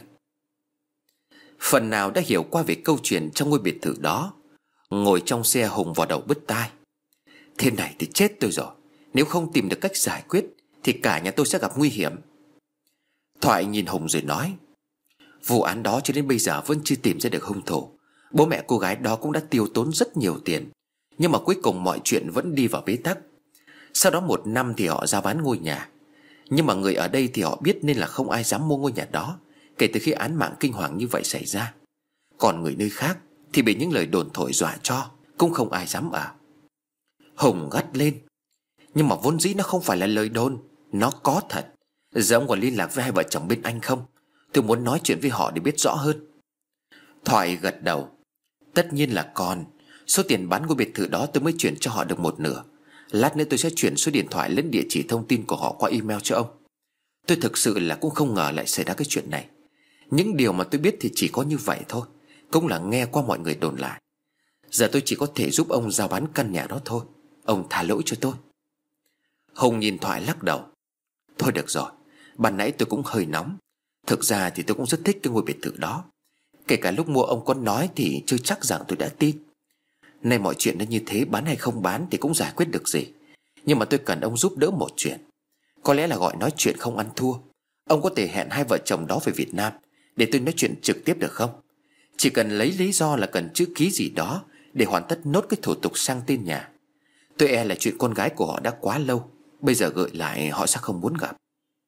S1: Phần nào đã hiểu qua về câu chuyện trong ngôi biệt thự đó, ngồi trong xe Hùng vào đầu bứt tai. Thế này thì chết tôi rồi. Nếu không tìm được cách giải quyết thì cả nhà tôi sẽ gặp nguy hiểm. Thoại nhìn Hùng rồi nói: Vụ án đó cho đến bây giờ vẫn chưa tìm ra được hung thủ. Bố mẹ cô gái đó cũng đã tiêu tốn rất nhiều tiền, nhưng mà cuối cùng mọi chuyện vẫn đi vào bế tắc. Sau đó 1 năm thì họ ra bán ngôi nhà. Nhưng mà người ở đây thì họ biết nên là không ai dám mua ngôi nhà đó kể từ khi án mạng kinh hoàng như vậy xảy ra. Còn người nơi khác thì bị những lời đồn thổi dọa cho, cũng không ai dám ở. Hùng gắt lên: Nhưng mà vốn dĩ nó không phải là lời đồn, nó có thật. Giờ ông còn liên lạc với 2 vợ chồng bên Anh không? Tôi muốn nói chuyện với họ để biết rõ hơn. Thoại gật đầu: Tất nhiên là còn. Số tiền bán ngôi biệt thự đó tôi mới chuyển cho họ được 1/2. Lát nữa tôi sẽ chuyển số điện thoại lẫn địa chỉ thông tin của họ qua email cho ông. Tôi thực sự là cũng không ngờ lại xảy ra cái chuyện này. Những điều mà tôi biết thì chỉ có như vậy thôi, cũng là nghe qua mọi người đồn lại. Giờ tôi chỉ có thể giúp ông giao bán căn nhà đó thôi. Ông tha lỗi cho tôi. Hùng nhìn Thoại lắc đầu: Thôi được rồi, ban nãy tôi cũng hơi nóng. Thực ra thì tôi cũng rất thích cái ngôi biệt thự đó. Kể cả lúc mua ông có nói thì chưa chắc rằng tôi đã tin. Nay mọi chuyện nó như thế, bán hay không bán thì cũng giải quyết được gì. Nhưng mà tôi cần ông giúp đỡ một chuyện. Có lẽ là gọi nói chuyện không ăn thua. Ông có thể hẹn 2 vợ chồng đó về Việt Nam để tôi nói chuyện trực tiếp được không? Chỉ cần lấy lý do là cần chữ ký gì đó để hoàn tất nốt cái thủ tục sang tên nhà. Tôi e là chuyện con gái của họ đã quá lâu, bây giờ gợi lại họ sẽ không muốn gặp.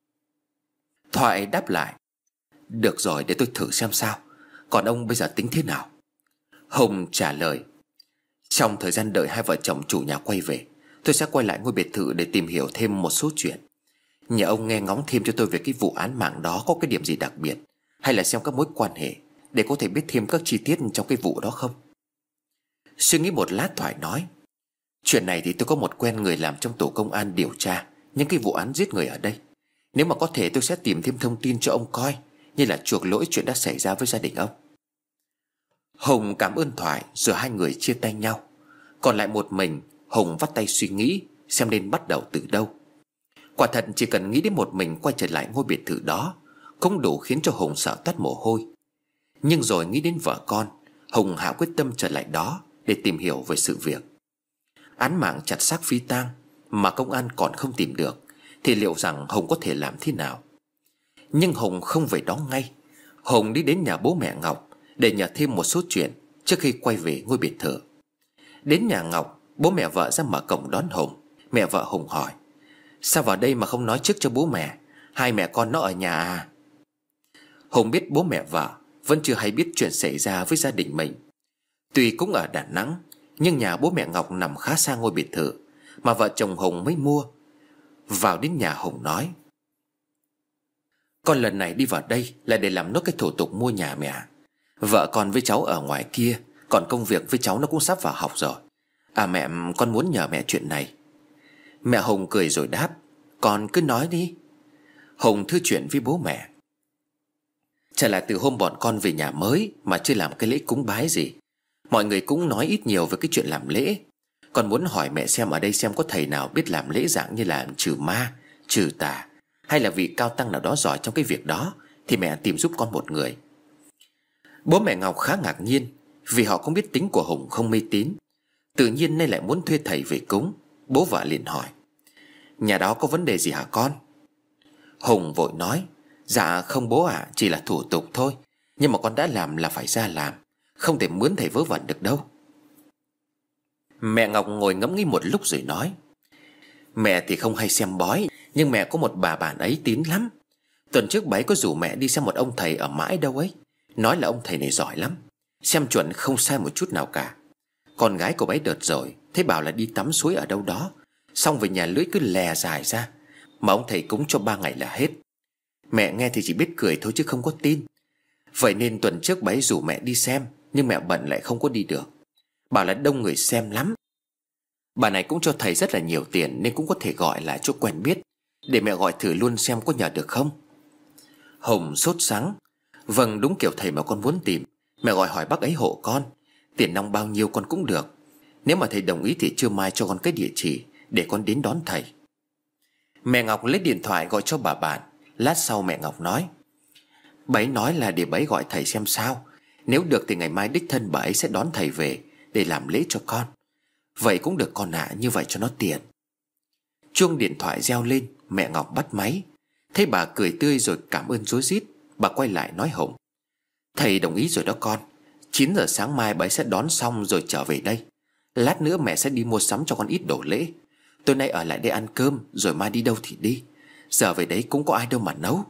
S1: Thoại đáp lại: Được rồi, để tôi thử xem sao. Còn ông bây giờ tính thế nào? Hùng trả lời: Trong thời gian đợi 2 vợ chồng chủ nhà quay về, tôi sẽ quay lại ngôi biệt thự để tìm hiểu thêm một số chuyện. Nhờ ông nghe ngóng thêm cho tôi về cái vụ án mạng đó có cái điểm gì đặc biệt, hay là xem các mối quan hệ, để có thể biết thêm các chi tiết trong cái vụ đó không? Suy nghĩ một lát Thoại nói: Chuyện này thì tôi có một quen người làm trong tổ công an điều tra những cái vụ án giết người ở đây. Nếu mà có thể tôi sẽ tìm thêm thông tin cho ông coi, như là chuộc lỗi chuyện đã xảy ra với gia đình ông. Hùng cảm ơn Thoại rồi hai người chia tay nhau. Còn lại một mình, Hùng vắt tay suy nghĩ xem nên bắt đầu từ đâu. Quả thật chỉ cần nghĩ đến một mình quay trở lại ngôi biệt thự đó cũng đủ khiến cho Hùng sợ toát mồ hôi. Nhưng rồi nghĩ đến vợ con, Hùng hạ quyết tâm trở lại đó để tìm hiểu về sự việc. Án mạng chặt xác phi tang mà công an còn không tìm được thì liệu rằng Hùng có thể làm thế nào? Nhưng Hùng không về đó ngay. Hùng đi đến nhà bố mẹ Ngọc để nhờ thêm một số chuyện trước khi quay về ngôi biệt thự. Đến nhà Ngọc, bố mẹ vợ ra mở cổng đón Hùng. Mẹ vợ Hùng hỏi: Sao vào đây mà không nói trước cho bố mẹ? Hai mẹ con nó ở nhà à? Hùng biết bố mẹ vợ vẫn chưa hay biết chuyện xảy ra với gia đình mình. Tuy cũng ở Đà Nẵng, nhưng nhà bố mẹ Ngọc nằm khá xa ngôi biệt thự mà vợ chồng Hùng mới mua. Vào đến nhà, Hùng nói: Con lần này đi vào đây là để làm nốt cái thủ tục mua nhà mẹ. Vợ con với cháu ở ngoài kia, còn công việc với cháu nó cũng sắp vào học rồi. À mẹ, con muốn nhờ mẹ chuyện này. Mẹ Hùng cười rồi đáp: Con cứ nói đi. Hùng thưa chuyện với bố mẹ: Chả là từ hôm bọn con về nhà mới mà chưa làm cái lễ cúng bái gì. Mọi người cũng nói ít nhiều về cái chuyện làm lễ. Con muốn hỏi mẹ xem ở đây xem có thầy nào biết làm lễ dạng như là trừ ma, trừ tà, hay là vị cao tăng nào đó giỏi trong cái việc đó thì mẹ tìm giúp con một người. Bố mẹ Ngọc khá ngạc nhiên, vì họ cũng biết tính của Hùng không mê tín. Tự nhiên nay lại muốn thuê thầy về cúng. Bố vợ liền hỏi: Nhà đó có vấn đề gì hả con? Hùng vội nói: Dạ không bố ạ, chỉ là thủ tục thôi. Nhưng mà con đã làm là phải ra làm, không thể mướn thầy vớ vẩn được đâu. Mẹ Ngọc ngồi ngẫm nghĩ một lúc rồi nói: Mẹ thì không hay xem bói, nhưng mẹ có một bà bạn ấy tín lắm. Tuần trước bà ấy có rủ mẹ đi xem một ông thầy ở Mãi đâu ấy. Nói là ông thầy này giỏi lắm, xem chuẩn không sai một chút nào cả. Con gái của bà ấy đợt rồi thấy bảo là đi tắm suối ở đâu đó, xong về nhà lưỡi cứ lè dài ra, mà ông thầy cúng cho 3 ngày là hết. Mẹ nghe thì chỉ biết cười thôi chứ không có tin. Vậy nên tuần trước bà ấy rủ mẹ đi xem, nhưng mẹ bận lại không có đi được. Bảo là đông người xem lắm. Bà này cũng cho thầy rất là nhiều tiền, nên cũng có thể gọi là chỗ quen biết, để mẹ gọi thử luôn xem có nhờ được không. Hùng sốt sắng: Vâng, đúng kiểu thầy mà con muốn tìm. Mẹ gọi hỏi bác ấy hộ con. Tiền nong bao nhiêu con cũng được. Nếu mà thầy đồng ý thì trưa mai cho con cái địa chỉ để con đến đón thầy. Mẹ Ngọc lấy điện thoại gọi cho bà bạn. Lát sau mẹ Ngọc nói: Bà ấy nói là để bà ấy gọi thầy xem sao. Nếu được thì ngày mai đích thân bà ấy sẽ đón thầy về để làm lễ cho con. Vậy cũng được con ạ, như vậy cho nó tiện. Chuông điện thoại reo lên. Mẹ Ngọc bắt máy. Thấy bà cười tươi rồi cảm ơn rối rít, bà quay lại nói Hùng: Thầy đồng ý rồi đó con. 9 giờ sáng mai bà ấy sẽ đón xong rồi trở về đây. Lát nữa mẹ sẽ đi mua sắm cho con ít đồ lễ. Tối nay ở lại đây ăn cơm, rồi mai đi đâu thì đi. Giờ về đấy cũng có ai đâu mà nấu.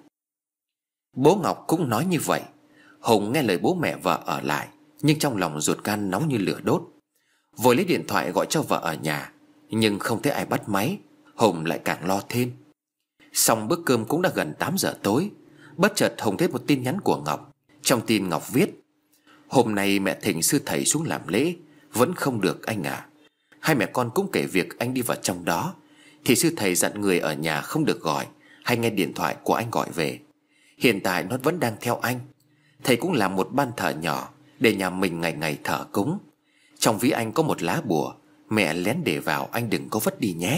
S1: Bố Ngọc cũng nói như vậy. Hùng nghe lời bố mẹ vợ ở lại, nhưng trong lòng ruột gan nóng như lửa đốt. Vội lấy điện thoại gọi cho vợ ở nhà, nhưng không thấy ai bắt máy. Hùng lại càng lo thêm. Xong bữa cơm cũng đã gần 8 giờ tối. Bất chợt Hùng thấy một tin nhắn của Ngọc. Trong tin Ngọc viết: Hôm nay mẹ thỉnh sư thầy xuống làm lễ, vẫn không được anh à. Hai mẹ con cũng kể việc anh đi vào trong đó, thì sư thầy dặn người ở nhà không được gọi hay nghe điện thoại của anh gọi về. Hiện tại nó vẫn đang theo anh. Thầy cũng làm một ban thờ nhỏ để nhà mình ngày ngày thờ cúng. Trong ví anh có một lá bùa, mẹ lén để vào, anh đừng có vứt đi nhé.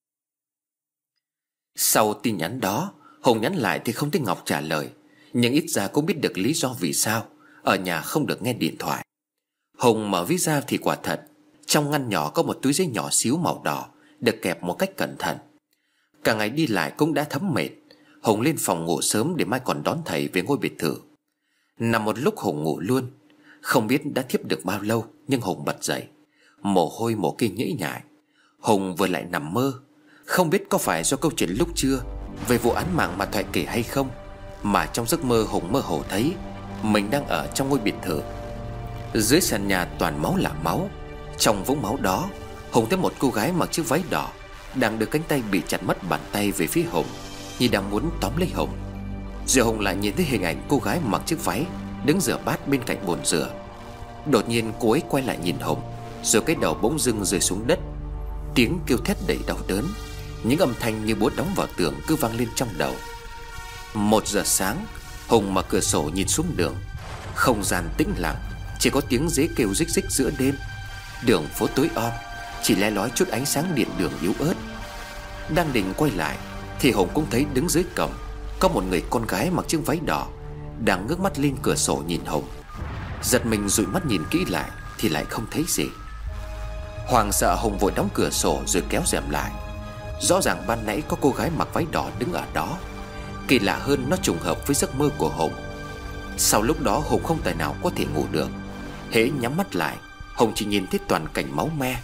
S1: Sau tin nhắn đó, Hùng nhắn lại thì không thấy Ngọc trả lời, nhưng ít ra cũng biết được lý do vì sao ở nhà không được nghe điện thoại. Hùng mở ví ra thì quả thật trong ngăn nhỏ có một túi giấy nhỏ xíu màu đỏ, được kẹp một cách cẩn thận. Cả ngày đi lại cũng đã thấm mệt. Hùng lên phòng ngủ sớm để mai còn đón thầy về ngôi biệt thự. Nằm một lúc Hùng ngủ luôn. Không biết đã thiếp được bao lâu, nhưng Hùng bật dậy, mồ hôi mồ kê nhễ nhại. Hùng vừa lại nằm mơ. Không biết có phải do câu chuyện lúc trưa về vụ án mạng mà Thoại kể hay không, mà trong giấc mơ Hùng mơ hồ thấy mình đang ở trong ngôi biệt thự. Dưới sàn nhà toàn máu là máu. Trong vũng máu đó, Hùng thấy một cô gái mặc chiếc váy đỏ đang đưa cánh tay bị chặt mất bàn tay về phía Hùng, như đang muốn tóm lấy Hùng. Rồi Hùng lại nhìn thấy hình ảnh cô gái mặc chiếc váy đứng rửa bát bên cạnh bồn rửa. Đột nhiên cô ấy quay lại nhìn Hùng, rồi cái đầu bỗng dưng rơi xuống đất. Tiếng kêu thét đầy đau đớn, những âm thanh như búa đóng vào tường cứ vang lên trong đầu. 1 giờ sáng, Hùng mở cửa sổ nhìn xuống đường. Không gian tĩnh lặng, chỉ có tiếng dế kêu rích rích giữa đêm. Đường phố tối om, chỉ le lói chút ánh sáng điện đường yếu ớt. Đang định quay lại thì Hùng cũng thấy đứng dưới cổng có một người con gái mặc chiếc váy đỏ đang ngước mắt lên cửa sổ nhìn Hùng. Giật mình dụi mắt nhìn kỹ lại thì lại không thấy gì. Hoảng sợ, Hùng vội đóng cửa sổ rồi kéo rèm lại. Rõ ràng ban nãy có cô gái mặc váy đỏ đứng ở đó. Kỳ lạ hơn, nó trùng hợp với giấc mơ của Hùng. Sau lúc đó Hùng không tài nào có thể ngủ được. Hễ nhắm mắt lại, Hùng chỉ nhìn thấy toàn cảnh máu me.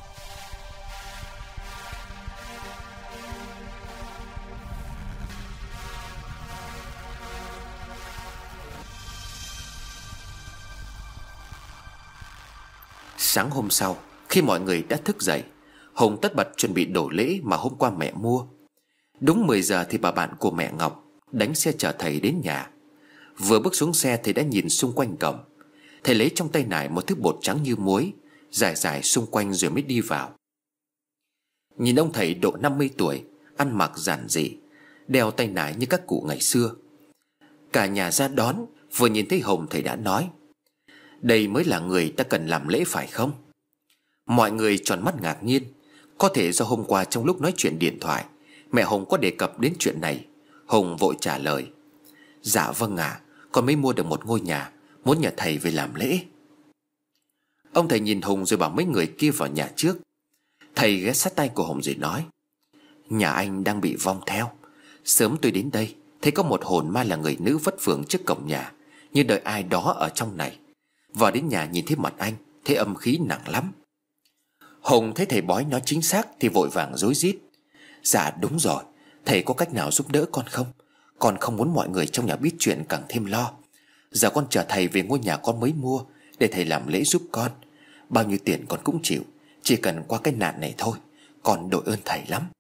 S1: Sáng hôm sau, khi mọi người đã thức dậy, Hùng tất bật chuẩn bị đồ lễ mà hôm qua mẹ mua. Đúng 10 giờ thì bà bạn của mẹ Ngọc đánh xe chở thầy đến nhà. Vừa bước xuống xe thầy đã nhìn xung quanh cổng. Thầy lấy trong tay nải một thứ bột trắng như muối, rải rải xung quanh rồi mới đi vào. Nhìn ông thầy độ 50 tuổi, ăn mặc giản dị, đeo tay nải như các cụ ngày xưa. Cả nhà ra đón. Vừa nhìn thấy Hùng, thầy đã nói: "Đây mới là người ta cần làm lễ phải không?" Mọi người tròn mắt ngạc nhiên. Có thể do hôm qua trong lúc nói chuyện điện thoại, mẹ Hùng có đề cập đến chuyện này. Hùng vội trả lời: "Dạ vâng ạ, con mới mua được một ngôi nhà, muốn nhờ thầy về làm lễ." Ông thầy nhìn Hùng rồi bảo mấy người kia vào nhà trước. Thầy ghé sát tay của Hùng rồi nói: "Nhà anh đang bị vong theo. Sớm tôi đến đây thấy có một hồn ma là người nữ vất vưởng trước cổng nhà, như đợi ai đó ở trong này. Vào đến nhà nhìn thấy mặt anh, thấy âm khí nặng lắm." Hùng thấy thầy bói nói chính xác thì vội vàng rối rít: "Dạ đúng rồi, thầy có cách nào giúp đỡ con không? Con không muốn mọi người trong nhà biết chuyện càng thêm lo. Giờ con chờ thầy về ngôi nhà con mới mua để thầy làm lễ giúp con. Bao nhiêu tiền con cũng chịu, chỉ cần qua cái nạn này thôi. Con đội ơn thầy lắm."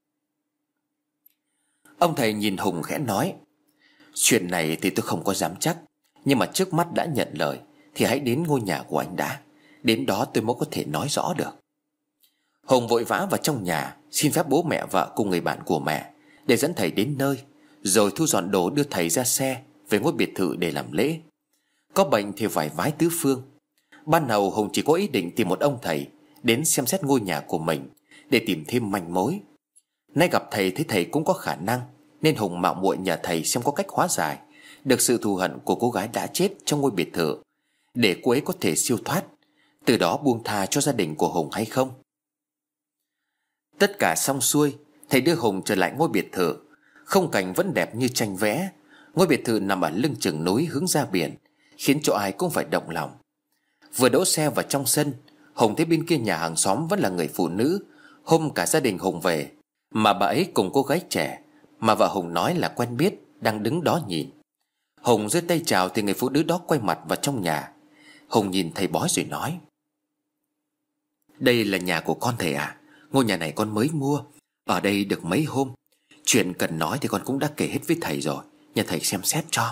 S1: Ông thầy nhìn Hùng khẽ nói: "Chuyện này thì tôi không có dám chắc, nhưng mà trước mắt đã nhận lời thì hãy đến ngôi nhà của anh đã. Đến đó tôi mới có thể nói rõ được." Hùng vội vã vào trong nhà, xin phép bố mẹ vợ cùng người bạn của mẹ để dẫn thầy đến nơi, rồi thu dọn đồ đưa thầy ra xe về ngôi biệt thự để làm lễ. Có bệnh thì phải vái tứ phương. Ban đầu Hùng chỉ có ý định tìm một ông thầy đến xem xét ngôi nhà của mình để tìm thêm manh mối. Nay gặp thầy thấy thầy cũng có khả năng, nên Hùng mạo muội nhờ thầy xem có cách hóa giải được sự thù hận của cô gái đã chết trong ngôi biệt thự, để cô ấy có thể siêu thoát, từ đó buông tha cho gia đình của Hùng hay không. Tất cả xong xuôi, thầy đưa Hùng trở lại ngôi biệt thự. Khung cảnh vẫn đẹp như tranh vẽ. Ngôi biệt thự nằm ở lưng chừng núi hướng ra biển, khiến cho ai cũng phải động lòng. Vừa đỗ xe vào trong sân, Hùng thấy bên kia nhà hàng xóm vẫn là người phụ nữ hôm cả gia đình Hùng về, mà bà ấy cùng cô gái trẻ mà vợ Hùng nói là quen biết đang đứng đó nhìn. Hùng giơ tay chào thì người phụ nữ đó quay mặt vào trong nhà. Hùng nhìn thầy bói rồi nói: "Đây là nhà của con thầy à? Ngôi nhà này con mới mua, ở đây được mấy hôm. Chuyện cần nói thì con cũng đã kể hết với thầy rồi, nhờ thầy xem xét cho."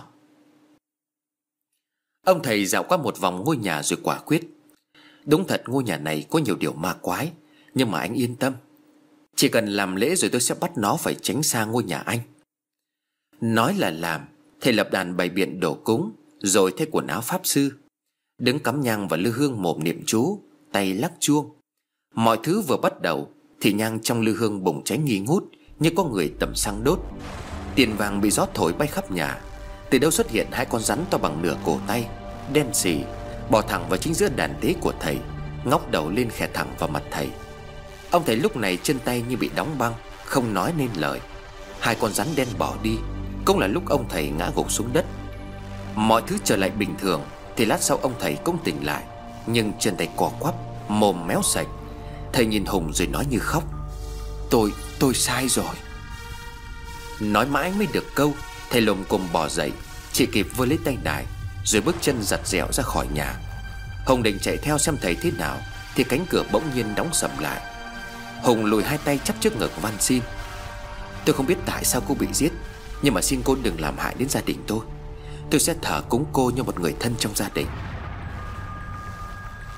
S1: Ông thầy dạo qua một vòng ngôi nhà rồi quả quyết: "Đúng thật ngôi nhà này có nhiều điều ma quái, nhưng mà anh yên tâm, chỉ cần làm lễ rồi tôi sẽ bắt nó phải tránh xa ngôi nhà anh." Nói là làm, thầy lập đàn bày biện đổ cúng, rồi thay quần áo pháp sư, đứng cắm nhang và lư hương mồm niệm chú, tay lắc chuông. Mọi thứ vừa bắt đầu thì nhang trong lư hương bùng cháy nghi ngút như có người tẩm xăng đốt. Tiền vàng bị gió thổi bay khắp nhà. Từ đâu xuất hiện 2 con rắn to bằng nửa cổ tay, đen sì, bò thẳng vào chính giữa đàn tế của thầy, ngóc đầu lên khè thẳng vào mặt thầy. Ông thầy lúc này chân tay như bị đóng băng, không nói nên lời. 2 con rắn đen bỏ đi, cũng là lúc ông thầy ngã gục xuống đất. Mọi thứ trở lại bình thường thì lát sau ông thầy cũng tỉnh lại, nhưng chân tay co quắp, mồm méo sạch. Thầy nhìn Hùng rồi nói như khóc: Tôi sai rồi." Nói mãi mới được câu, thầy lồm cồm bò dậy, chỉ kịp vơ lấy tay nải rồi bước chân giặt dẹo ra khỏi nhà. Hùng định chạy theo xem thầy thế nào thì cánh cửa bỗng nhiên đóng sầm lại. Hùng lùi 2 tay chắp trước ngực van xin: "Tôi không biết tại sao cô bị giết, nhưng mà xin cô đừng làm hại đến gia đình tôi. Tôi sẽ thờ cúng cô như một người thân trong gia đình."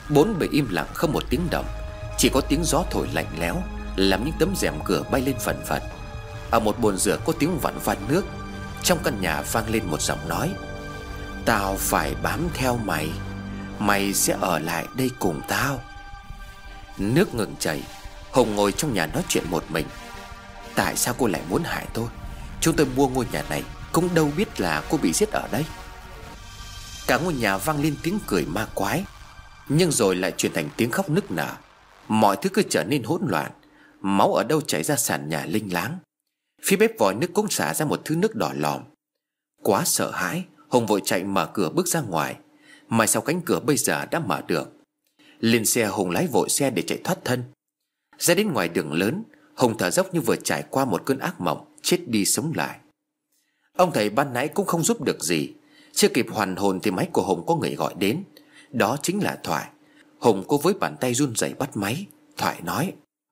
S1: Bốn bề im lặng không một tiếng động, chỉ có tiếng gió thổi lạnh lẽo làm những tấm rèm cửa bay lên phần phật. Ở một bồn rửa có tiếng vặn van nước. Trong căn nhà vang lên một giọng nói: "Tao phải bám theo mày. Mày sẽ ở lại đây cùng tao." Nước ngừng chảy. Hùng ngồi trong nhà nói chuyện một mình. Tại sao cô lại muốn hại tôi? Chúng tôi mua ngôi nhà này cũng đâu biết là cô bị giết ở đây. Cả ngôi nhà vang lên tiếng cười ma quái, nhưng rồi lại chuyển thành tiếng khóc nức nở. Mọi thứ cứ trở nên hỗn loạn. Máu ở đâu chảy ra sàn nhà linh láng. Phía bếp vòi nước cũng xả ra một thứ nước đỏ lòm. Quá sợ hãi, Hùng vội chạy mở cửa bước ra ngoài. Mà sau cánh cửa bây giờ đã mở được. Lên xe, Hùng lái vội xe để chạy thoát thân. Ra đến ngoài đường lớn, Hùng thở dốc như vừa trải qua một cơn ác mộng, chết đi sống lại. Ông thầy ban nãy cũng không giúp được gì. Chưa kịp hoàn hồn thì máy của Hùng có người gọi đến. Đó chính là Thoại. Hùng cố với bàn tay run rẩy bắt máy. Thoại nói: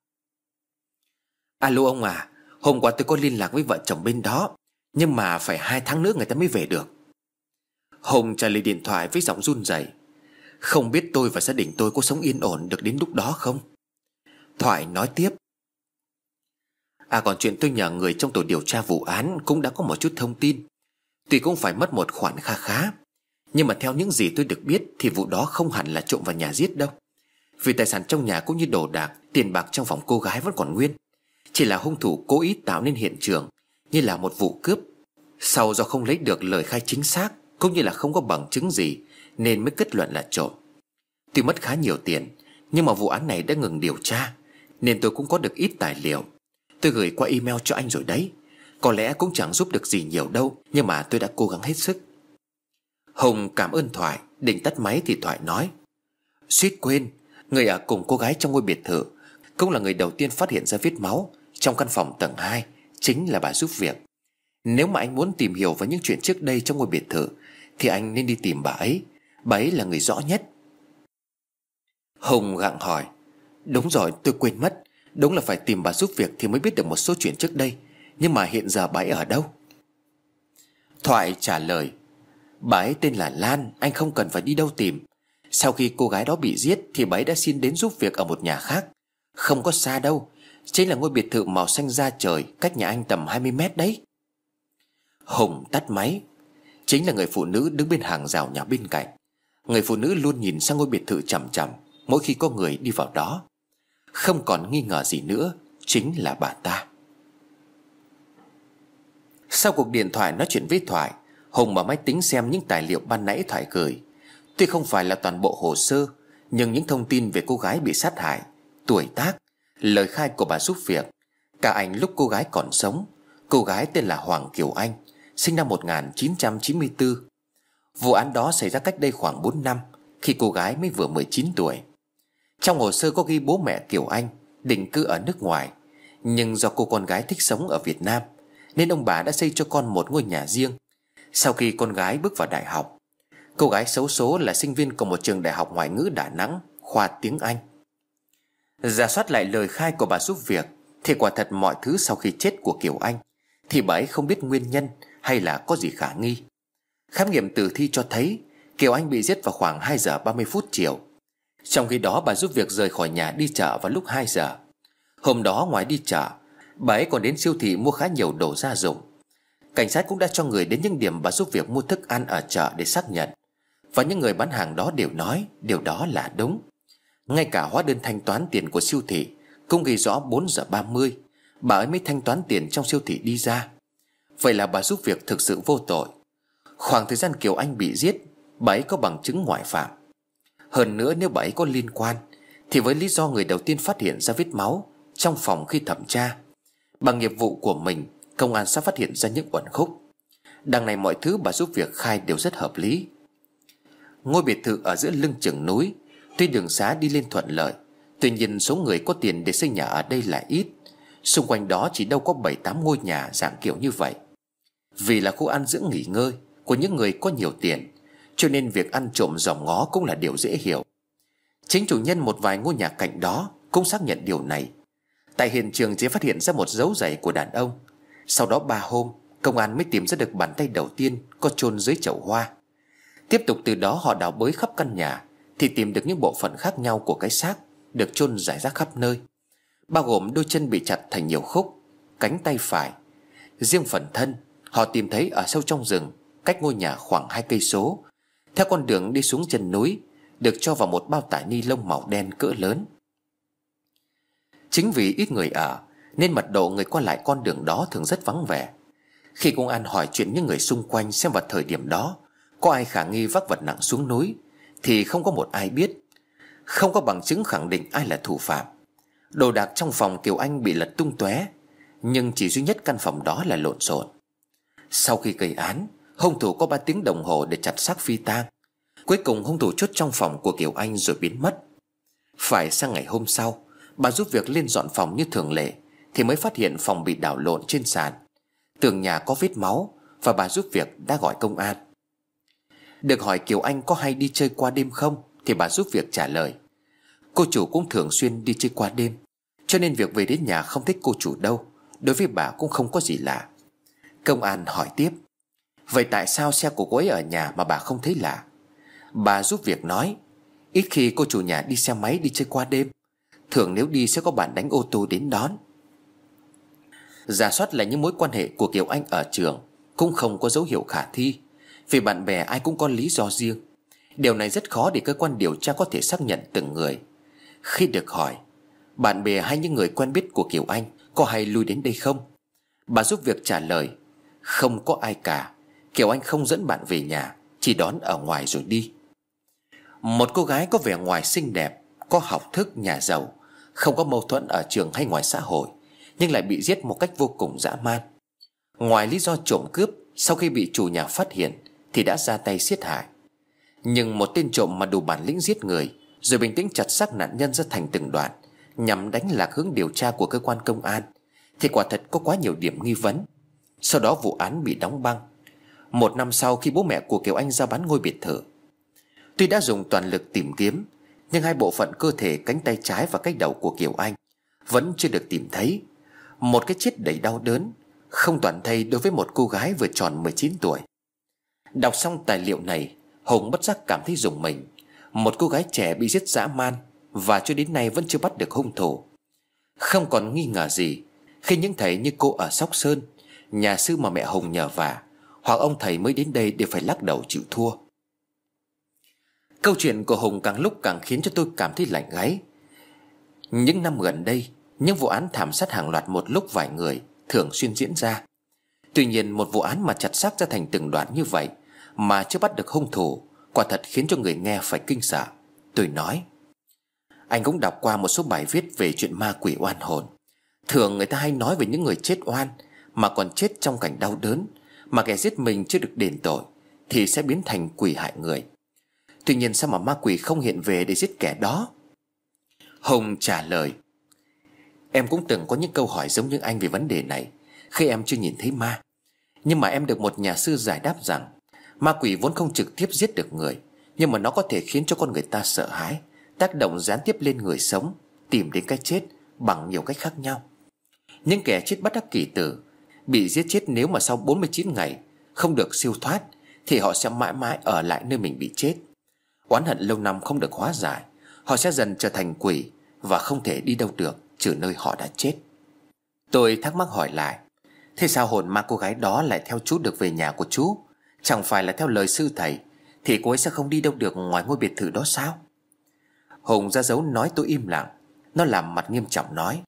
S1: "Alo ông à, hôm qua tôi có liên lạc với vợ chồng bên đó, nhưng mà phải 2 tháng nữa người ta mới về được." Hùng trả lời điện thoại với giọng run rẩy: "Không biết tôi và gia đình tôi có sống yên ổn được đến lúc đó không?" Thoại nói tiếp: Còn chuyện tôi nhờ người trong tổ điều tra vụ án cũng đã có một chút thông tin. Tuy cũng phải mất một khoản kha khá, nhưng mà theo những gì tôi được biết thì vụ đó không hẳn là trộm vào nhà giết đâu. Vì tài sản trong nhà cũng như đồ đạc, tiền bạc trong phòng cô gái vẫn còn nguyên. Chỉ là hung thủ cố ý tạo nên hiện trường như là một vụ cướp. Sau do không lấy được lời khai chính xác cũng như là không có bằng chứng gì nên mới kết luận là trộm. Tuy mất khá nhiều tiền, nhưng mà vụ án này đã ngừng điều tra, nên tôi cũng có được ít tài liệu. Tôi gửi qua email cho anh rồi đấy. Có lẽ cũng chẳng giúp được gì nhiều đâu, nhưng mà tôi đã cố gắng hết sức. Hùng cảm ơn Thoại. Định tắt máy thì Thoại nói: Suýt quên, người ở cùng cô gái trong ngôi biệt thự cũng là người đầu tiên phát hiện ra vết máu trong căn phòng tầng 2, chính là bà giúp việc. Nếu mà anh muốn tìm hiểu về những chuyện trước đây trong ngôi biệt thự thì anh nên đi tìm bà ấy. Bà ấy là người rõ nhất. Hùng gặng hỏi: Đúng rồi, tôi quên mất. Đúng là phải tìm bà giúp việc thì mới biết được một số chuyện trước đây. Nhưng mà hiện giờ bà ấy ở đâu? Thoại trả lời: Bà ấy tên là Lan, anh không cần phải đi đâu tìm. Sau khi cô gái đó bị giết thì bà ấy đã xin đến giúp việc ở một nhà khác, không có xa đâu, chính là ngôi biệt thự màu xanh da trời cách nhà anh tầm 20 mét đấy. Hùng tắt máy. Chính là người phụ nữ đứng bên hàng rào nhà bên cạnh. Người phụ nữ luôn nhìn sang ngôi biệt thự chằm chằm mỗi khi có người đi vào đó. Không còn nghi ngờ gì nữa, chính là bà ta. Sau cuộc điện thoại nói chuyện với Thoại, Hùng mở máy tính xem những tài liệu ban nãy Thoại gửi. Tuy không phải là toàn bộ hồ sơ, nhưng những thông tin về cô gái bị sát hại, tuổi tác, lời khai của bà giúp việc, cả ảnh lúc cô gái còn sống. Cô gái tên là Hoàng Kiều Anh, sinh năm 1994. Vụ án đó xảy ra cách đây khoảng 4 năm, khi cô gái mới vừa 19 tuổi. Trong hồ sơ có ghi bố mẹ Kiều Anh định cư ở nước ngoài, nhưng do cô con gái thích sống ở Việt Nam nên ông bà đã xây cho con một ngôi nhà riêng. Sau khi con gái bước vào đại học, cô gái xấu số là sinh viên của một trường đại học ngoại ngữ Đà Nẵng, khoa tiếng Anh. Rà soát lại lời khai của bà giúp việc thì quả thật mọi thứ sau khi chết của Kiều Anh thì bà ấy không biết nguyên nhân hay là có gì khả nghi. Khám nghiệm tử thi cho thấy Kiều Anh bị giết vào khoảng 2 giờ 30 phút chiều. Trong khi đó bà giúp việc rời khỏi nhà đi chợ vào lúc 2 giờ. Hôm đó ngoài đi chợ, bà ấy còn đến siêu thị mua khá nhiều đồ gia dụng. Cảnh sát cũng đã cho người đến những điểm bà giúp việc mua thức ăn ở chợ để xác nhận. Và những người bán hàng đó đều nói điều đó là đúng. Ngay cả hóa đơn thanh toán tiền của siêu thị cũng ghi rõ 4 giờ 30 bà ấy mới thanh toán tiền trong siêu thị đi ra. Vậy là bà giúp việc thực sự vô tội. Khoảng thời gian Kiều Anh bị giết, bà ấy có bằng chứng ngoại phạm. Hơn nữa, nếu bà ấy có liên quan thì với lý do người đầu tiên phát hiện ra vết máu trong phòng khi thẩm tra, bằng nghiệp vụ của mình, công an sẽ phát hiện ra những uẩn khúc. Đằng này mọi thứ bà giúp việc khai đều rất hợp lý. Ngôi biệt thự ở giữa lưng chừng núi, tuy đường xá đi lên thuận lợi, tuy nhiên số người có tiền để xây nhà ở đây là ít. Xung quanh đó chỉ đâu có 7-8 ngôi nhà dạng kiểu như vậy. Vì là khu ăn dưỡng nghỉ ngơi của những người có nhiều tiền, cho nên việc ăn trộm dòm ngó cũng là điều dễ hiểu. Chính chủ nhân một vài ngôi nhà cạnh đó cũng xác nhận điều này. Tại hiện trường chỉ phát hiện ra một dấu giày của đàn ông. Sau đó 3 hôm, công an mới tìm ra được bàn tay đầu tiên có chôn dưới chậu hoa. Tiếp tục từ đó họ đào bới khắp căn nhà thì tìm được những bộ phận khác nhau của cái xác được chôn rải rác khắp nơi, bao gồm đôi chân bị chặt thành nhiều khúc, cánh tay phải. Riêng phần thân họ tìm thấy ở sâu trong rừng, cách ngôi nhà khoảng 2 cây số, theo con đường đi xuống chân núi, được cho vào một bao tải ni lông màu đen cỡ lớn. Chính vì ít người ở nên mật độ người qua lại con đường đó thường rất vắng vẻ. Khi công an hỏi chuyện những người xung quanh xem vào thời điểm đó có ai khả nghi vác vật nặng xuống núi, thì không có một ai biết. Không có bằng chứng khẳng định ai là thủ phạm. Đồ đạc trong phòng Kiều Anh bị lật tung tóe, nhưng chỉ duy nhất căn phòng đó là lộn xộn. Sau khi gây án, hung thủ có 3 tiếng đồng hồ để chặt xác phi tang. Cuối cùng hung thủ chốt trong phòng của Kiều Anh rồi biến mất. Phải sang ngày hôm sau, bà giúp việc lên dọn phòng như thường lệ thì mới phát hiện phòng bị đảo lộn trên sàn, tường nhà có vết máu, và bà giúp việc đã gọi công an. Được hỏi Kiều Anh có hay đi chơi qua đêm không, thì bà giúp việc trả lời cô chủ cũng thường xuyên đi chơi qua đêm, cho nên việc về đến nhà không thích cô chủ đâu, đối với bà cũng không có gì lạ. Công an hỏi tiếp: vậy tại sao xe của cô ấy ở nhà mà bà không thấy lạ? Bà giúp việc nói: ít khi cô chủ nhà đi xe máy đi chơi qua đêm, thường nếu đi sẽ có bạn đánh ô tô đến đón. Rà soát lại những mối quan hệ của Kiều Anh ở trường cũng không có dấu hiệu khả thi, vì bạn bè ai cũng có lý do riêng. Điều này rất khó để cơ quan điều tra có thể xác nhận từng người. Khi được hỏi bạn bè hay những người quen biết của Kiều Anh có hay lui đến đây không, bà giúp việc trả lời: không có ai cả. Kiều Anh không dẫn bạn về nhà, chỉ đón ở ngoài rồi đi. Một cô gái có vẻ ngoài xinh đẹp, có học thức, nhà giàu, không có mâu thuẫn ở trường hay ngoài xã hội, nhưng lại bị giết một cách vô cùng dã man. Ngoài lý do trộm cướp, sau khi bị chủ nhà phát hiện thì đã ra tay giết hại. Nhưng một tên trộm mà đủ bản lĩnh giết người rồi bình tĩnh chặt xác nạn nhân ra thành từng đoạn nhằm đánh lạc hướng điều tra của cơ quan công an thì quả thật có quá nhiều điểm nghi vấn. Sau đó vụ án bị đóng băng. 1 năm sau, khi bố mẹ của Kiều Anh ra bán ngôi biệt thự, tuy đã dùng toàn lực tìm kiếm, nhưng 2 bộ phận cơ thể, cánh tay trái và cái đầu của Kiều Anh vẫn chưa được tìm thấy. Một cái chết đầy đau đớn, không toàn thây đối với một cô gái vừa tròn 19 tuổi. Đọc xong tài liệu này, Hùng bất giác cảm thấy rùng mình. Một cô gái trẻ bị giết dã man, và cho đến nay vẫn chưa bắt được hung thủ. Không còn nghi ngờ gì khi những thầy như cô ở Sóc Sơn, nhà sư mà mẹ Hùng nhờ vả, hoặc ông thầy mới đến đây đều phải lắc đầu chịu thua. Câu chuyện của Hùng càng lúc càng khiến cho tôi cảm thấy lạnh gáy. Những năm gần đây, những vụ án thảm sát hàng loạt một lúc vài người thường xuyên diễn ra. Tuy nhiên, một vụ án mà chặt xác ra thành từng đoạn như vậy mà chưa bắt được hung thủ, quả thật khiến cho người nghe phải kinh sợ. Tôi nói: anh cũng đọc qua một số bài viết về chuyện ma quỷ oan hồn. Thường người ta hay nói về những người chết oan mà còn chết trong cảnh đau đớn, mà kẻ giết mình chưa được đền tội thì sẽ biến thành quỷ hại người. Tuy nhiên sao mà ma quỷ không hiện về để giết kẻ đó? Hùng trả lời: em cũng từng có những câu hỏi giống như anh về vấn đề này khi em chưa nhìn thấy ma. Nhưng mà em được một nhà sư giải đáp rằng ma quỷ vốn không trực tiếp giết được người, nhưng mà nó có thể khiến cho con người ta sợ hãi, tác động gián tiếp lên người sống, tìm đến cái chết bằng nhiều cách khác nhau. Những kẻ chết bất đắc kỳ tử, bị giết chết, nếu mà sau 49 ngày không được siêu thoát thì họ sẽ mãi mãi ở lại nơi mình bị chết. Oán hận lâu năm không được hóa giải, họ sẽ dần trở thành quỷ và không thể đi đâu được trừ nơi họ đã chết. Tôi thắc mắc hỏi lại: thế sao hồn ma cô gái đó lại theo chú được về nhà của chú? Chẳng phải là theo lời sư thầy thì cô ấy sẽ không đi đâu được ngoài ngôi biệt thự đó sao? Hùng ra dấu nói tôi im lặng. Nó làm mặt nghiêm trọng nói: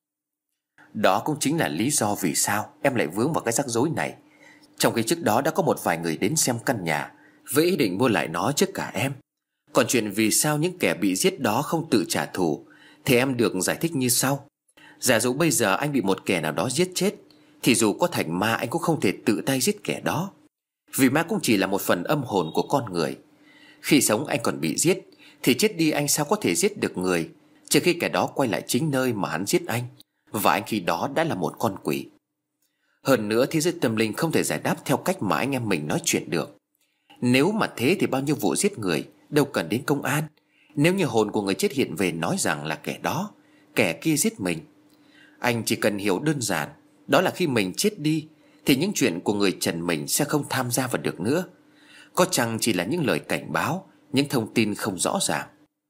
S1: đó cũng chính là lý do vì sao em lại vướng vào cái rắc rối này. Trong khi trước đó đã có một vài người đến xem căn nhà với ý định mua lại nó trước cả em. Còn chuyện vì sao những kẻ bị giết đó không tự trả thù thì em được giải thích như sau. Giả dụ bây giờ anh bị một kẻ nào đó giết chết, thì dù có thành ma anh cũng không thể tự tay giết kẻ đó, vì ma cũng chỉ là một phần âm hồn của con người. Khi sống anh còn bị giết, thì chết đi anh sao có thể giết được người, trừ khi kẻ đó quay lại chính nơi mà hắn giết anh, và anh khi đó đã là một con quỷ. Hơn nữa, thế giới tâm linh không thể giải đáp theo cách mà anh em mình nói chuyện được. Nếu mà thế thì bao nhiêu vụ giết người đâu cần đến công an, nếu như hồn của người chết hiện về nói rằng là kẻ đó, kẻ kia giết mình. Anh chỉ cần hiểu đơn giản, đó là khi mình chết đi thì những chuyện của người trần mình sẽ không tham gia vào được nữa. Có chăng chỉ là những lời cảnh báo, những thông tin không rõ ràng.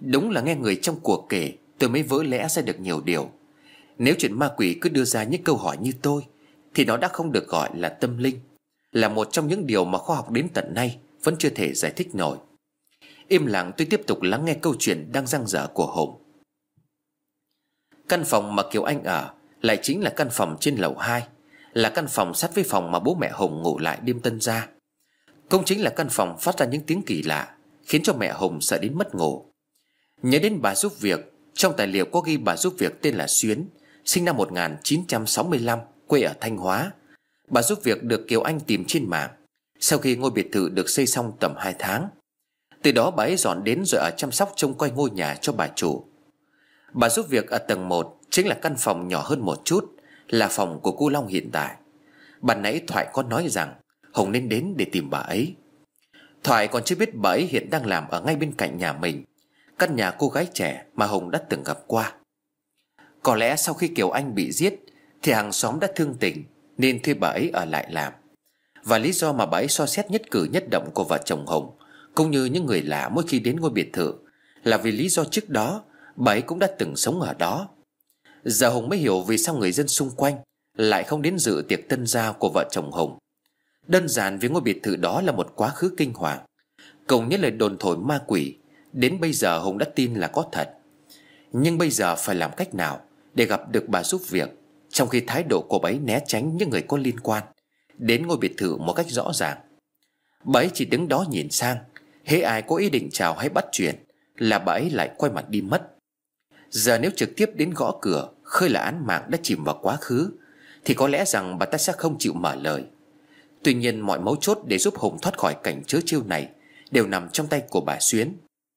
S1: Đúng là nghe người trong cuộc kể, tôi mới vỡ lẽ ra được nhiều điều. Nếu chuyện ma quỷ cứ đưa ra những câu hỏi như tôi, thì nó đã không được gọi là tâm linh, là một trong những điều mà khoa học đến tận nay vẫn chưa thể giải thích nổi. Im lặng tôi tiếp tục lắng nghe câu chuyện đang dang dở của Hùng. Căn phòng mà Kiều Anh ở lại chính là căn phòng trên lầu 2, là căn phòng sát với phòng mà bố mẹ Hùng ngủ lại đêm tân gia. Cũng chính là căn phòng phát ra những tiếng kỳ lạ, khiến cho mẹ Hùng sợ đến mất ngủ. Nhớ đến bà giúp việc, trong tài liệu có ghi bà giúp việc tên là Xuyến, sinh năm 1965, quê ở Thanh Hóa. Bà giúp việc được Kiều Anh tìm trên mạng sau khi ngôi biệt thự được xây xong tầm 2 tháng. Từ đó bà ấy dọn đến rồi ở chăm sóc trông coi ngôi nhà cho bà chủ. Bà giúp việc ở tầng 1, chính là căn phòng nhỏ hơn một chút, là phòng của cô Long hiện tại. Ban nãy Thoại có nói rằng Hùng nên đến để tìm bà ấy. Thoại còn chưa biết bà ấy hiện đang làm ở ngay bên cạnh nhà mình, căn nhà cô gái trẻ mà Hùng đã từng gặp qua. Có lẽ sau khi Kiều Anh bị giết thì hàng xóm đã thương tình nên thuê bà ấy ở lại làm. Và lý do mà bà ấy so xét nhất cử nhất động của vợ chồng Hùng cũng như những người lạ mỗi khi đến ngôi biệt thự là vì lý do trước đó bà ấy cũng đã từng sống ở đó. Giờ Hùng mới hiểu vì sao người dân xung quanh lại không đến dự tiệc tân gia của vợ chồng Hùng. Đơn giản vì ngôi biệt thự đó là một quá khứ kinh hoàng, cùng những lời đồn thổi ma quỷ đến bây giờ Hùng đã tin là có thật. Nhưng bây giờ phải làm cách nào để gặp được bà giúp việc, trong khi thái độ của bà ấy né tránh những người có liên quan đến ngôi biệt thự một cách rõ ràng. Bà ấy chỉ đứng đó nhìn sang, hễ ai có ý định chào hay bắt chuyện là bà ấy lại quay mặt đi mất. Giờ nếu trực tiếp đến gõ cửa khơi là án mạng đã chìm vào quá khứ thì có lẽ rằng bà ta sẽ không chịu mở lời. Tuy nhiên mọi mấu chốt để giúp Hùng thoát khỏi cảnh trớ trêu này đều nằm trong tay của bà Xuyến.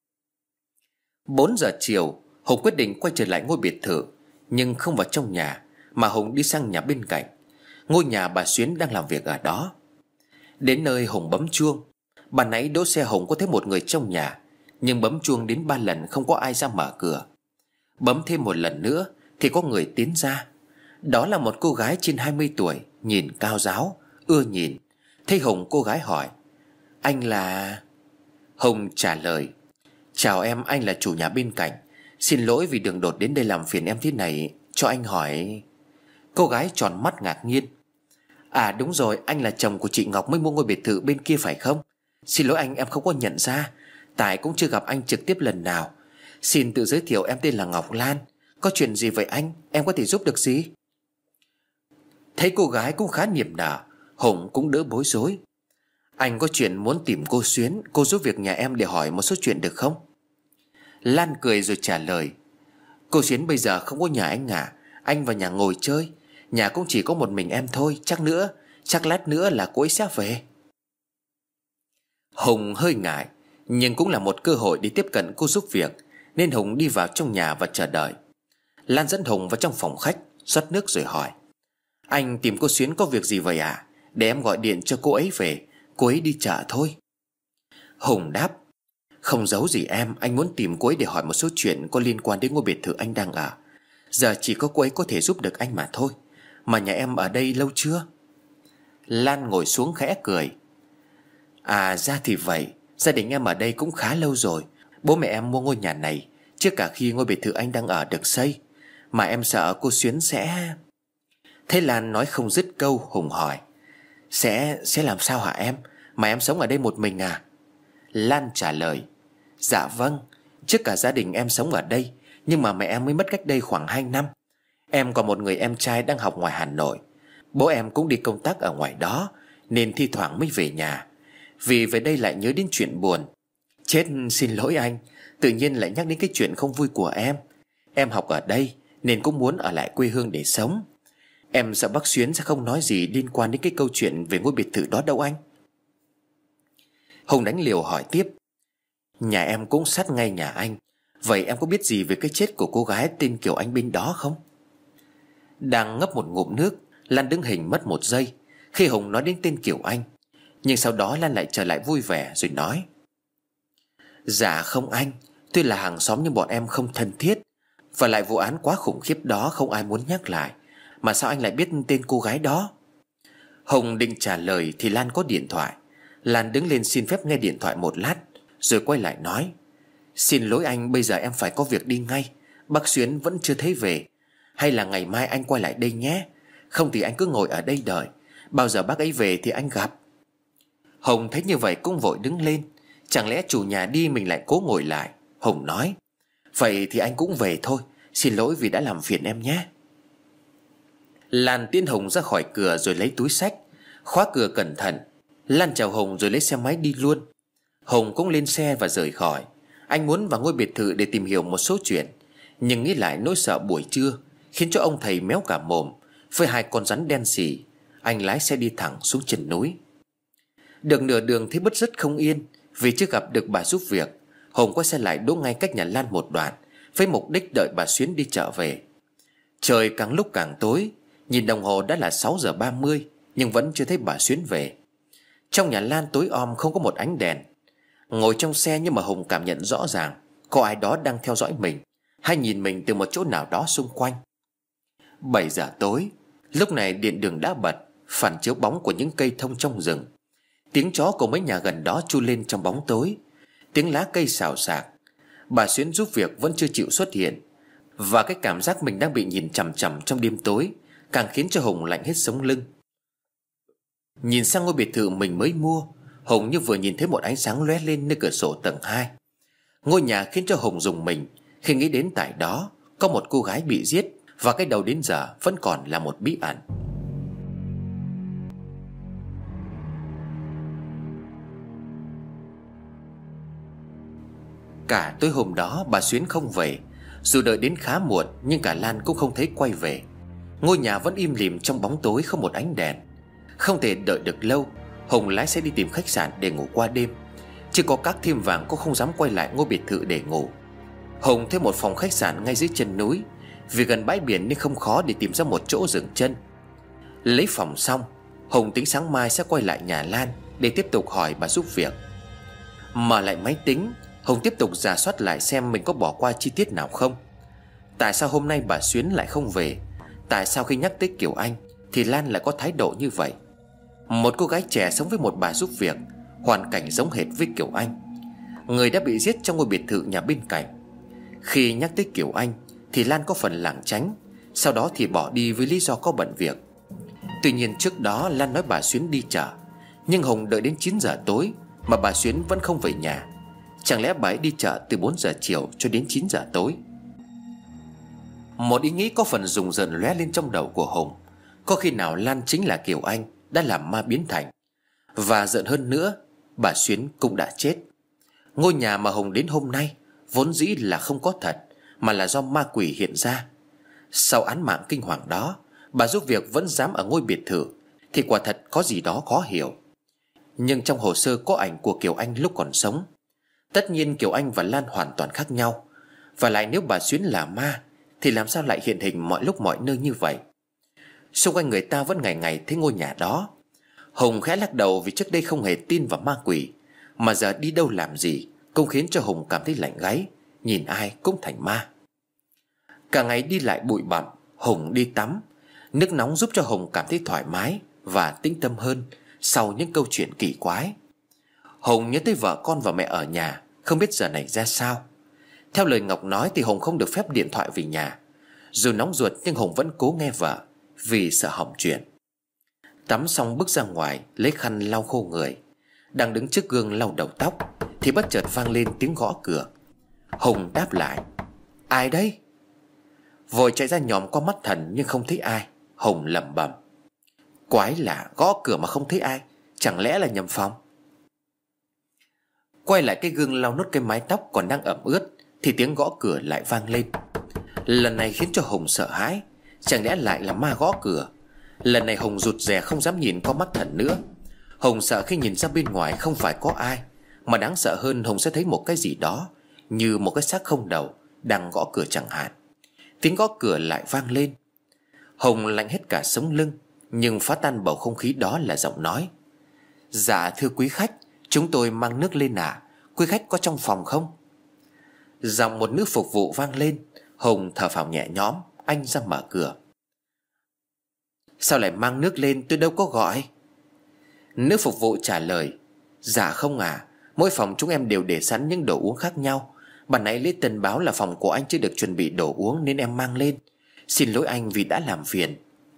S1: 4 giờ chiều, Hùng quyết định quay trở lại ngôi biệt thự, nhưng không vào trong nhà mà Hùng đi sang nhà bên cạnh, ngôi nhà bà Xuyến đang làm việc ở đó. Đến nơi Hùng bấm chuông. Ban nãy đỗ xe Hùng có thấy một người trong nhà, nhưng bấm chuông đến 3 lần không có ai ra mở cửa. Bấm thêm một lần nữa thì có người tiến ra. Đó là một cô gái trên 20 tuổi, nhìn cao ráo, ưa nhìn. Thấy Hùng, cô gái hỏi: "Anh là?" Hùng trả lời: "Chào em, anh là chủ nhà bên cạnh. Xin lỗi vì đường đột đến đây làm phiền em thế này, cho anh hỏi." Cô gái tròn mắt ngạc nhiên: "À đúng rồi, anh là chồng của chị Ngọc mới mua ngôi biệt thự bên kia phải không? Xin lỗi anh, em không có nhận ra, tại cũng chưa gặp anh trực tiếp lần nào. Xin tự giới thiệu, em tên là Ngọc Lan. Có chuyện gì vậy anh? Em có thể giúp được gì?" Thấy cô gái cũng khá niềm nở, Hùng cũng đỡ bối rối: "Anh có chuyện muốn tìm cô Xuyến, cô giúp việc nhà em để hỏi một số chuyện được không?" Lan cười rồi trả lời: "Cô Xuyến bây giờ không có nhà anh à. Anh vào nhà ngồi chơi. Nhà cũng chỉ có một mình em thôi. Chắc lát nữa là cô ấy sẽ về." Hùng hơi ngại, nhưng cũng là một cơ hội để tiếp cận cô giúp việc, nên Hùng đi vào trong nhà và chờ đợi. Lan dẫn Hùng vào trong phòng khách, rót nước rồi hỏi: "Anh tìm cô Xuyến có việc gì vậy ạ? Để em gọi điện cho cô ấy về. Cô ấy đi chợ thôi." Hùng đáp: "Không giấu gì em, anh muốn tìm cô ấy để hỏi một số chuyện có liên quan đến ngôi biệt thự anh đang ở. Giờ chỉ có cô ấy có thể giúp được anh mà thôi. Mà nhà em ở đây lâu chưa?" Lan ngồi xuống khẽ cười: "À ra thì vậy. Gia đình em ở đây cũng khá lâu rồi. Bố mẹ em mua ngôi nhà này trước cả khi ngôi biệt thự anh đang ở được xây. Mà em sợ cô Xuyến sẽ..." Thế Lan nói không dứt câu, Hùng hỏi: Sẽ làm sao hả em? Mà em sống ở đây một mình à?" Lan trả lời: "Dạ vâng. Trước cả gia đình em sống ở đây, nhưng mà mẹ em mới mất cách đây khoảng 2 năm. Em còn một người em trai đang học ngoài Hà Nội. Bố em cũng đi công tác ở ngoài đó, nên thi thoảng mới về nhà. Vì về đây lại nhớ đến chuyện buồn. Chết, xin lỗi anh. Tự nhiên lại nhắc đến cái chuyện không vui của em. Em học ở đây nên cũng muốn ở lại quê hương để sống. Em sợ bác Xuyến sẽ không nói gì liên quan đến cái câu chuyện về ngôi biệt thự đó đâu anh." Hùng đánh liều hỏi tiếp: "Nhà em cũng sát ngay nhà anh. Vậy em có biết gì về cái chết của cô gái tên Kiều Anh bên đó không?" Đang ngấp một ngụm nước, Lan đứng hình mất 1 giây khi Hùng nói đến tên Kiều Anh. Nhưng sau đó Lan lại trở lại vui vẻ rồi nói: "Dạ không anh. Tuy là hàng xóm nhưng bọn em không thân thiết. Và lại vụ án quá khủng khiếp đó không ai muốn nhắc lại. Mà sao anh lại biết tên cô gái đó?" Hùng định trả lời thì Lan có điện thoại. Lan đứng lên xin phép nghe điện thoại một lát rồi quay lại nói: Xin lỗi anh, bây giờ em phải có việc đi ngay. Bác Xuyến vẫn chưa thấy về. Hay là ngày mai anh quay lại đây nhé. Không thì anh cứ ngồi ở đây đợi. Bao giờ bác ấy về thì anh gặp. Hồng thấy như vậy cũng vội đứng lên. Chẳng lẽ chủ nhà đi mình lại cố ngồi lại. Hồng nói: vậy thì anh cũng về thôi. Xin lỗi vì đã làm phiền em nhé. Lan tiễn Hồng ra khỏi cửa rồi lấy túi xách, khóa cửa cẩn thận. Lan chào Hồng rồi lấy xe máy đi luôn. Hồng cũng lên xe và rời khỏi. Anh muốn vào ngôi biệt thự để tìm hiểu một số chuyện, nhưng nghĩ lại nỗi sợ buổi trưa khiến cho ông thầy méo cả mồm với hai con rắn đen sì. Anh lái xe đi thẳng xuống chân núi. Được nửa đường thấy bứt rứt không yên vì chưa gặp được bà giúp việc. Hồng quay xe lại đỗ ngay cách nhà Lan một đoạn, với mục đích đợi bà Xuyến đi chợ về. Trời càng lúc càng tối. Nhìn đồng hồ đã là 6:30 nhưng vẫn chưa thấy bà Xuyến về. Trong nhà Lan tối om không có một ánh đèn. Ngồi trong xe nhưng mà Hồng cảm nhận rõ ràng có ai đó đang theo dõi mình, hay nhìn mình từ một chỗ nào đó xung quanh. 7 giờ tối. Lúc này điện đường đã bật, phản chiếu bóng của những cây thông trong rừng. Tiếng chó của mấy nhà gần đó tru lên trong bóng tối. Tiếng lá cây xào xạc. Bà Xuyến giúp việc vẫn chưa chịu xuất hiện, và cái cảm giác mình đang bị nhìn chằm chằm trong đêm tối càng khiến cho Hồng lạnh hết sống lưng. Nhìn sang ngôi biệt thự mình mới mua, Hồng như vừa nhìn thấy một ánh sáng lóe lên nơi cửa sổ tầng 2. Ngôi nhà khiến cho Hồng rùng mình khi nghĩ đến tại đó có một cô gái bị giết, và cái đầu đến giờ vẫn còn là một bí ẩn. Cả tối hôm đó bà Xuyến không về. Dù đợi đến khá muộn nhưng cả Lan cũng không thấy quay về. Ngôi nhà vẫn im lìm trong bóng tối, không một ánh đèn. Không thể đợi được lâu, Hồng lái xe đi tìm khách sạn để ngủ qua đêm. Chỉ có các thiêm vàng cũng không dám quay lại ngôi biệt thự để ngủ. Hồng thuê một phòng khách sạn ngay dưới chân núi, vì gần bãi biển nên không khó để tìm ra một chỗ dừng chân. Lấy phòng xong, Hồng tính sáng mai sẽ quay lại nhà Lan để tiếp tục hỏi bà giúp việc. Mở lại máy tính, Hồng tiếp tục rà soát lại xem mình có bỏ qua chi tiết nào không. Tại sao hôm nay bà Xuyến lại không về? Tại sao khi nhắc tới Kiều Anh thì Lan lại có thái độ như vậy? Một cô gái trẻ sống với một bà giúp việc, hoàn cảnh giống hệt với Kiều Anh, người đã bị giết trong ngôi biệt thự nhà bên cạnh. Khi nhắc tới Kiều Anh thì Lan có phần lảng tránh, sau đó thì bỏ đi với lý do có bận việc. Tuy nhiên trước đó Lan nói bà Xuyến đi chợ, nhưng Hồng đợi đến 9 giờ tối mà bà Xuyến vẫn không về nhà. Chẳng lẽ bà ấy đi chợ từ 4 giờ chiều cho đến 9 giờ tối? Một ý nghĩ có phần rùng rợn lóe lên trong đầu của Hồng. Có khi nào Lan chính là Kiều Anh đã làm ma biến thành? Và giận hơn nữa, bà Xuyến cũng đã chết. Ngôi nhà mà Hồng đến hôm nay vốn dĩ là không có thật, mà là do ma quỷ hiện ra. Sau án mạng kinh hoàng đó, bà giúp việc vẫn dám ở ngôi biệt thự thì quả thật có gì đó khó hiểu. Nhưng trong hồ sơ có ảnh của Kiều Anh lúc còn sống. Tất nhiên Kiều Anh và Lan hoàn toàn khác nhau. Và lại nếu bà Xuyến là ma thì làm sao lại hiện hình mọi lúc mọi nơi như vậy? Xung quanh người ta vẫn ngày ngày thấy ngôi nhà đó. Hồng khẽ lắc đầu vì trước đây không hề tin vào ma quỷ, mà giờ đi đâu làm gì cũng khiến cho Hồng cảm thấy lạnh gáy. Nhìn ai cũng thành ma. Cả ngày đi lại bụi bặm, Hồng đi tắm. Nước nóng giúp cho Hồng cảm thấy thoải mái và tĩnh tâm hơn sau những câu chuyện kỳ quái. Hồng nhớ tới vợ con và mẹ ở nhà, không biết giờ này ra sao. Theo lời Ngọc nói thì Hồng không được phép điện thoại về nhà. Dù nóng ruột nhưng Hồng vẫn cố nghe vợ, vì sợ hỏng chuyện. Tắm xong bước ra ngoài, lấy khăn lau khô người. Đang đứng trước gương lau đầu tóc thì bất chợt vang lên tiếng gõ cửa. Hồng đáp lại: ai đấy? Vội chạy ra nhòm qua mắt thần nhưng không thấy ai. Hồng lẩm bẩm: quái lạ, gõ cửa mà không thấy ai, chẳng lẽ là nhầm phòng? Quay lại cái gương lau nốt cái mái tóc còn đang ẩm ướt thì tiếng gõ cửa lại vang lên. Lần này khiến cho Hồng sợ hãi. Chẳng lẽ lại là ma gõ cửa? Lần này Hồng rụt rè không dám nhìn qua mắt thần nữa. Hồng sợ khi nhìn ra bên ngoài không phải có ai, mà đáng sợ hơn Hồng sẽ thấy một cái gì đó như một cái xác không đầu đang gõ cửa chẳng hạn. Tiếng gõ cửa lại vang lên. Hồng lạnh hết cả sống lưng, nhưng phá tan bầu không khí đó là giọng nói: dạ thưa quý khách, chúng tôi mang nước lên ạ. Quý khách có trong phòng không? Giọng một nữ phục vụ vang lên. Hồng thở phào nhẹ nhõm, anh ra mở cửa. Sao lại mang nước lên, tôi đâu có gọi. Nữ phục vụ trả lời: dạ không à, mỗi phòng chúng em đều để sẵn những đồ uống khác nhau, Ban nãy Lễ Tân báo là phòng của anh chưa được chuẩn bị đồ uống nên em mang lên. Xin lỗi anh vì đã làm phiền.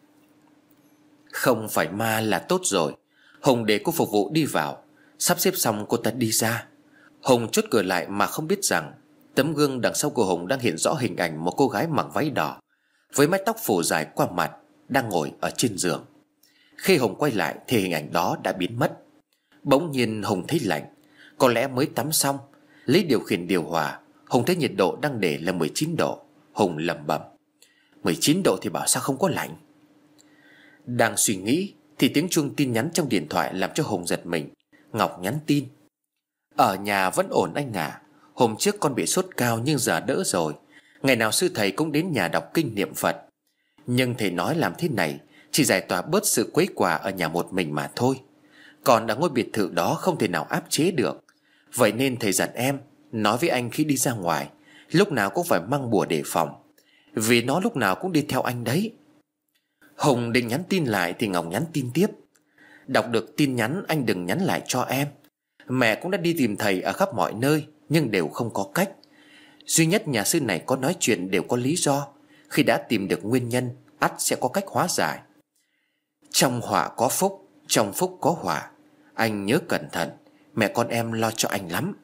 S1: Không phải ma là tốt rồi. Hùng để cô phục vụ đi vào. Sắp xếp xong cô ta đi ra. Hùng chốt cửa lại mà không biết rằng tấm gương đằng sau của Hùng đang hiện rõ hình ảnh một cô gái mặc váy đỏ với mái tóc phủ dài qua mặt, đang ngồi ở trên giường. Khi Hùng quay lại thì hình ảnh đó đã biến mất. Bỗng nhiên Hùng thấy lạnh. Có lẽ mới tắm xong. Lấy điều khiển điều hòa, Hùng thấy nhiệt độ đang để là 19 độ. Hùng lẩm bẩm: 19 độ thì bảo sao không có lạnh. Đang suy nghĩ thì tiếng chuông tin nhắn trong điện thoại làm cho Hùng giật mình. Ngọc nhắn tin: ở nhà vẫn ổn anh à. Hôm trước con bị sốt cao nhưng giờ đỡ rồi. Ngày nào sư thầy cũng đến nhà đọc kinh niệm Phật. Nhưng thầy nói làm thế này chỉ giải tỏa bớt sự quấy quà ở nhà một mình mà thôi. Còn ở ngôi biệt thự đó không thể nào áp chế được. Vậy nên thầy dặn em nói với anh khi đi ra ngoài lúc nào cũng phải mang bùa đề phòng, vì nó lúc nào cũng đi theo anh đấy. Hùng định nhắn tin lại thì Ngọc nhắn tin tiếp: đọc được tin nhắn anh đừng nhắn lại cho em. Mẹ cũng đã đi tìm thầy ở khắp mọi nơi nhưng đều không có cách. Duy nhất nhà sư này có nói chuyện đều có lý do. Khi đã tìm được nguyên nhân ắt sẽ có cách hóa giải. Trong họa có phúc, trong phúc có họa. Anh nhớ cẩn thận. Mẹ con em lo cho anh lắm.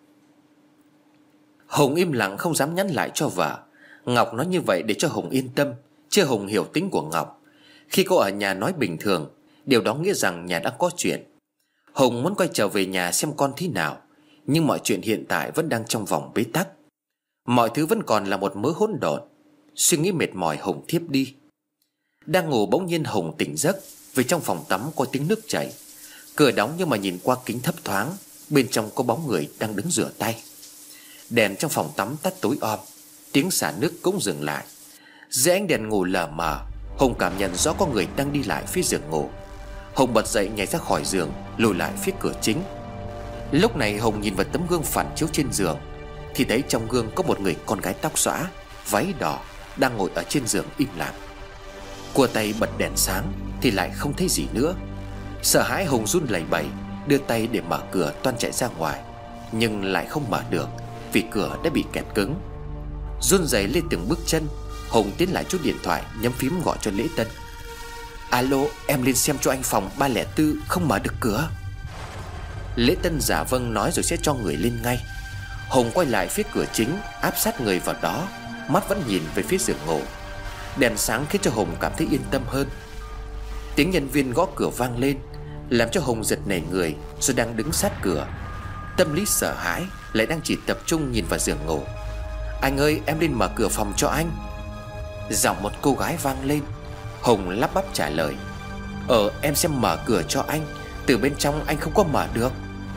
S1: Hùng im lặng không dám nhắn lại cho vợ. Ngọc nói như vậy để cho Hùng yên tâm, chứ Hùng hiểu tính của Ngọc. Khi cô ở nhà nói bình thường, điều đó nghĩa rằng nhà đang có chuyện. Hùng muốn quay trở về nhà xem con thế nào, nhưng mọi chuyện hiện tại vẫn đang trong vòng bế tắc. Mọi thứ vẫn còn là một mớ hỗn độn. Suy nghĩ mệt mỏi Hùng thiếp đi. Đang ngủ bỗng nhiên Hùng tỉnh giấc vì trong phòng tắm có tiếng nước chảy. Cửa đóng nhưng mà nhìn qua kính thấp thoáng, bên trong có bóng người đang đứng rửa tay. Đèn trong phòng tắm tắt tối om, tiếng xả nước cũng dừng lại. Dưới ánh đèn ngủ lờ mờ, Hùng cảm nhận rõ có người đang đi lại phía giường ngủ. Hùng bật dậy nhảy ra khỏi giường, lùi lại phía cửa chính. Lúc này Hùng nhìn vào tấm gương phản chiếu trên giường thì thấy trong gương có một người con gái tóc xõa, váy đỏ đang ngồi ở trên giường im lặng. Cua tay bật đèn sáng thì lại không thấy gì nữa. Sợ hãi Hùng run lẩy bẩy, đưa tay để mở cửa toan chạy ra ngoài, nhưng lại không mở được vì cửa đã bị kẹt cứng. Run rẩy lên từng bước chân, Hùng tiến lại chút điện thoại, nhấn phím gọi cho Lễ Tân. Alo, em lên xem cho anh phòng 304, không mở được cửa. Lễ Tân giả vâng nói rồi sẽ cho người lên ngay. Hùng quay lại phía cửa chính, áp sát người vào đó, mắt vẫn nhìn về phía giường ngủ. Đèn sáng khiến cho Hùng cảm thấy yên tâm hơn. Tiếng nhân viên gõ cửa vang lên, làm cho Hùng giật nảy người, rồi đang đứng sát cửa. Tâm lý sợ hãi lại đang chỉ tập trung nhìn vào giường ngủ. Anh ơi, em lên mở cửa phòng cho anh. Giọng một cô gái vang lên. Hùng lắp bắp trả lời: em sẽ mở cửa cho anh. Từ bên trong anh không có mở được.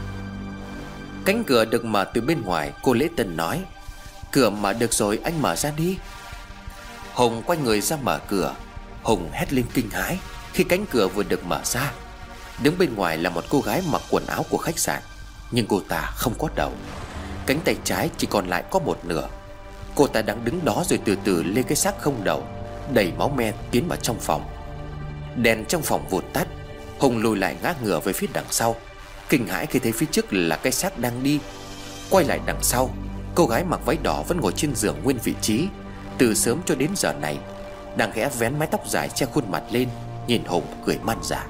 S1: Cánh cửa được mở từ bên ngoài. Cô Lễ Tân nói: cửa mở được rồi, anh mở ra đi. Hùng quay người ra mở cửa. Hùng hét lên kinh hãi khi cánh cửa vừa được mở ra. Đứng bên ngoài là một cô gái mặc quần áo của khách sạn, nhưng cô ta không có đầu. Cánh tay trái chỉ còn lại có một nửa. Cô ta đang đứng đó rồi từ từ lên cái xác không đầu, đầy máu me tiến vào trong phòng. Đèn trong phòng vụt tắt. Hùng lùi lại ngã ngửa về phía đằng sau, kinh hãi khi thấy phía trước là cái xác đang đi. Quay lại đằng sau, cô gái mặc váy đỏ vẫn ngồi trên giường nguyên vị trí từ sớm cho đến giờ này, đang khẽ vén mái tóc dài che khuôn mặt lên, nhìn Hùng cười man dả.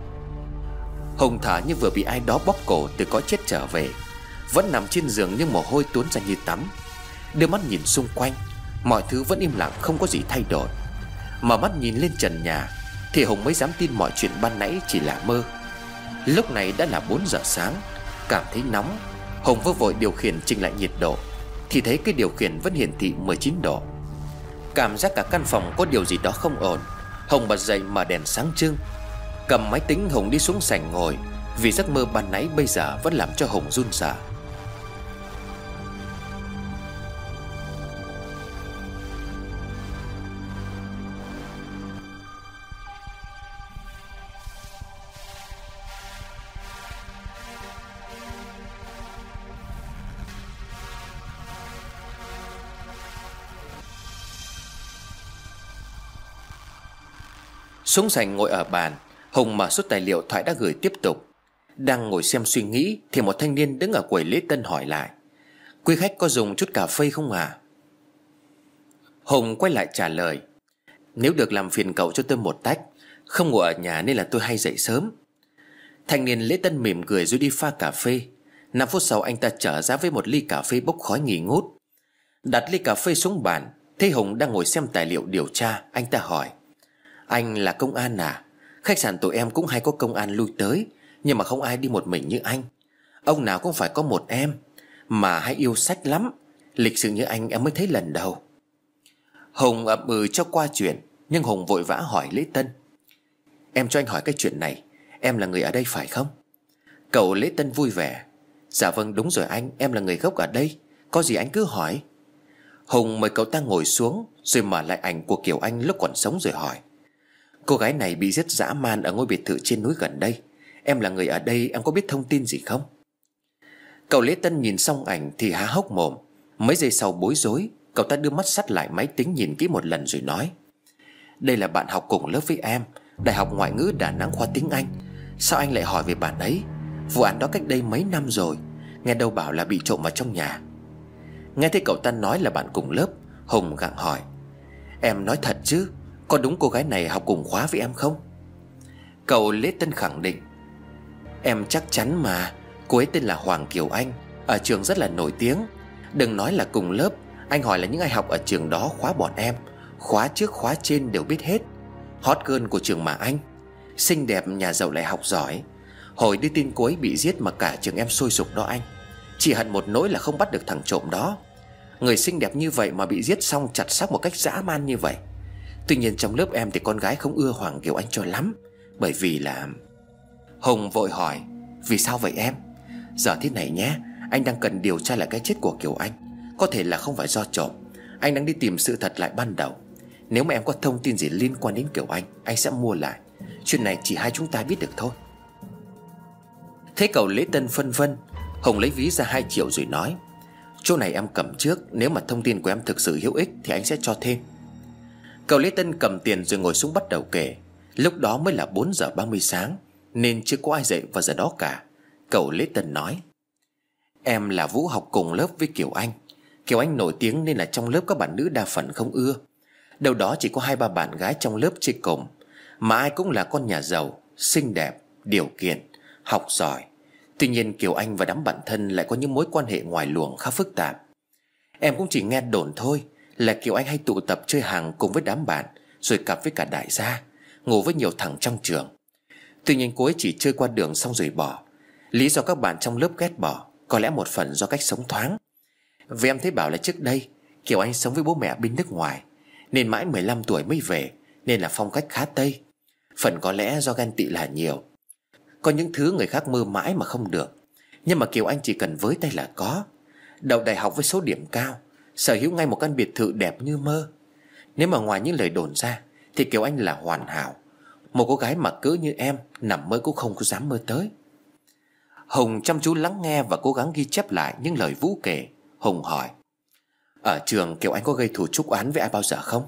S1: Hùng thở như vừa bị ai đó bóp cổ từ cõi chết trở về, vẫn nằm trên giường nhưng mồ hôi tuôn ra như tắm. Đưa mắt nhìn xung quanh, mọi thứ vẫn im lặng, không có gì thay đổi. Mở mắt nhìn lên trần nhà thì Hùng mới dám tin mọi chuyện ban nãy chỉ là mơ. Lúc này đã là 4 giờ sáng. Cảm thấy nóng, Hùng vừa vội điều khiển chỉnh lại nhiệt độ thì thấy cái điều khiển vẫn hiển thị 19 độ. Cảm giác cả căn phòng có điều gì đó không ổn. Hùng bật dậy mở đèn sáng trưng. Cầm máy tính Hùng đi xuống sảnh ngồi, vì giấc mơ ban nãy bây giờ vẫn làm cho Hùng run sợ. Xuống sảnh ngồi ở bàn, Hùng mở suốt tài liệu thoại đã gửi tiếp tục. Đang ngồi xem suy nghĩ thì một thanh niên đứng ở quầy Lễ Tân hỏi lại: Quý khách có dùng chút cà phê không à? Hùng quay lại trả lời: Nếu được làm phiền cậu cho tôi một tách. Không ngủ ở nhà nên là tôi hay dậy sớm. Thanh niên lễ tân mỉm cười rồi đi pha cà phê. 5 phút sau anh ta trở ra với một ly cà phê bốc khói nghi ngút. Đặt ly cà phê xuống bàn, thấy Hùng đang ngồi xem tài liệu điều tra. Anh ta hỏi: Anh là công an à? Khách sạn tụi em cũng hay có công an lui tới, nhưng mà không ai đi một mình như anh. Ông nào cũng phải có một em, mà hay yêu sách lắm. Lịch sự như anh em mới thấy lần đầu. Hùng ậm ừ cho qua chuyện, nhưng Hùng vội vã hỏi lễ tân: Em cho anh hỏi cái chuyện này, em là người ở đây phải không? Cậu lễ tân vui vẻ: Dạ vâng đúng rồi anh, em là người gốc ở đây. Có gì anh cứ hỏi. Hùng mời cậu ta ngồi xuống, rồi mở lại ảnh của Kiều Anh lúc còn sống rồi hỏi: Cô gái này bị giết dã man ở ngôi biệt thự trên núi gần đây. Em là người ở đây, em có biết thông tin gì không? Cậu lễ tân nhìn xong ảnh thì há hốc mồm. Mấy giây sau bối rối, cậu ta đưa mắt sát lại máy tính nhìn kỹ một lần rồi nói: Đây là bạn học cùng lớp với em, Đại học Ngoại ngữ Đà Nẵng khoa tiếng Anh. Sao anh lại hỏi về bạn ấy? Vụ án đó cách đây mấy năm rồi. Nghe đâu bảo là bị trộm vào trong nhà. Nghe thấy cậu ta nói là bạn cùng lớp, Hùng gặng hỏi: Em nói thật chứ? Có đúng cô gái này học cùng khóa với em không? Cậu lễ tân khẳng định: Em chắc chắn mà. Cô ấy tên là Hoàng Kiều Anh, ở trường rất là nổi tiếng. Đừng nói là cùng lớp, anh hỏi là những ai học ở trường đó khóa bọn em, khóa trước khóa trên đều biết hết. Hot girl của trường mà anh. Xinh đẹp, nhà giàu lại học giỏi. Hồi đưa tin cô ấy bị giết mà cả trường em sôi sục đó anh. Chỉ hận một nỗi là không bắt được thằng trộm đó. Người xinh đẹp như vậy mà bị giết xong chặt xác một cách dã man như vậy. Tuy nhiên trong lớp em thì con gái không ưa Hoàng Kiều Anh cho lắm. Bởi vì là... Hùng vội hỏi: Vì sao vậy em? Giờ thế này nhé, anh đang cần điều tra lại cái chết của Kiều Anh. Có thể là không phải do trộm. Anh đang đi tìm sự thật lại ban đầu. Nếu mà em có thông tin gì liên quan đến Kiều anh sẽ mua lại. Chuyện này chỉ hai chúng ta biết được thôi. Thế cậu lễ tân phân vân, Hùng lấy ví ra 2 triệu rồi nói: Chỗ này em cầm trước, nếu mà thông tin của em thực sự hữu ích thì anh sẽ cho thêm. Cậu lễ tân cầm tiền rồi ngồi xuống bắt đầu kể. Lúc đó mới là 4 giờ 30 sáng, nên chưa có ai dậy vào giờ đó cả. Cậu lễ tân nói: Em là Vũ học cùng lớp với Kiều Anh. Kiều Anh nổi tiếng nên là trong lớp các bạn nữ đa phần không ưa. Đâu đó chỉ có 2-3 bạn gái trong lớp chơi cùng, mà ai cũng là con nhà giàu, xinh đẹp, điều kiện, học giỏi. Tuy nhiên Kiều Anh và đám bạn thân lại có những mối quan hệ ngoài luồng khá phức tạp. Em cũng chỉ nghe đồn thôi, là Kiều Anh hay tụ tập chơi hàng cùng với đám bạn, rồi cặp với cả đại gia, ngủ với nhiều thằng trong trường. Tuy nhiên cô ấy chỉ chơi qua đường xong rồi bỏ. Lý do các bạn trong lớp ghét bỏ có lẽ một phần do cách sống thoáng. Vì em thấy bảo là trước đây Kiều Anh sống với bố mẹ bên nước ngoài, nên mãi 15 tuổi mới về, nên là phong cách khá Tây. Phần có lẽ do ghen tị là nhiều. Có những thứ người khác mơ mãi mà không được, nhưng mà Kiều Anh chỉ cần với tay là có. Đậu đại học với số điểm cao, sở hữu ngay một căn biệt thự đẹp như mơ. Nếu mà ngoài những lời đồn ra thì Kiều Anh là hoàn hảo. Một cô gái mà cỡ như em nằm mơ cũng không có dám mơ tới. Hùng chăm chú lắng nghe và cố gắng ghi chép lại những lời Vũ kể. Hùng hỏi: Ở trường Kiều Anh có gây thù chuốc oán với ai bao giờ không?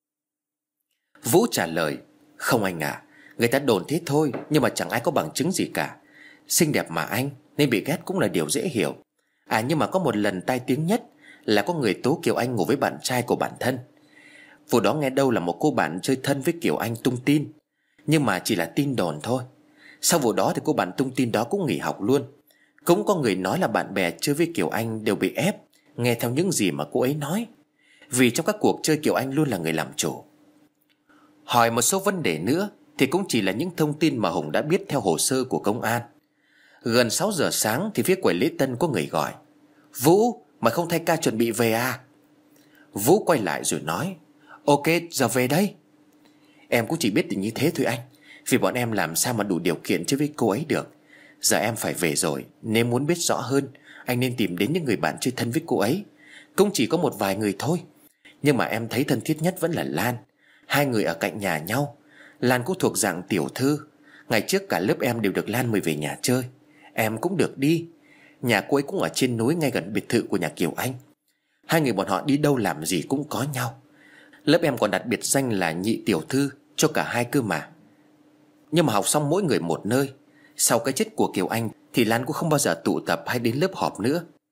S1: Vũ trả lời: Không anh à, người ta đồn thế thôi, nhưng mà chẳng ai có bằng chứng gì cả. Xinh đẹp mà anh, nên bị ghét cũng là điều dễ hiểu. À nhưng mà có một lần tai tiếng nhất là có người tố Kiều Anh ngủ với bạn trai của bản thân. Vụ đó nghe đâu là một cô bạn chơi thân với Kiều Anh tung tin, nhưng mà chỉ là tin đồn thôi. Sau vụ đó thì cô bạn tung tin đó cũng nghỉ học luôn. Cũng có người nói là bạn bè chơi với Kiều Anh đều bị ép nghe theo những gì mà cô ấy nói, vì trong các cuộc chơi Kiều Anh luôn là người làm chủ. Hỏi một số vấn đề nữa thì cũng chỉ là những thông tin mà Hùng đã biết theo hồ sơ của công an. Gần 6 giờ sáng thì phía quầy lễ tân có người gọi: Vũ, mày không thay ca chuẩn bị về à? Vũ quay lại rồi nói: Ok, giờ về đây. Em cũng chỉ biết tình như thế thôi anh, vì bọn em làm sao mà đủ điều kiện chơi với cô ấy được. Giờ em phải về rồi, nếu muốn biết rõ hơn anh nên tìm đến những người bạn chơi thân với cô ấy. Cũng chỉ có một vài người thôi, nhưng mà em thấy thân thiết nhất vẫn là Lan. 2 người ở cạnh nhà nhau. Lan cũng thuộc dạng tiểu thư. Ngày trước cả lớp em đều được Lan mời về nhà chơi. Em cũng được đi. Nhà cô ấy cũng ở trên núi ngay gần biệt thự của nhà Kiều Anh. 2 người bọn họ đi đâu làm gì cũng có nhau. Lớp em còn đặt biệt danh là nhị tiểu thư cho cả 2 cơ mà. Nhưng mà học xong mỗi người một nơi. Sau cái chết của Kiều Anh thì Lan cũng không bao giờ tụ tập hay đến lớp họp nữa.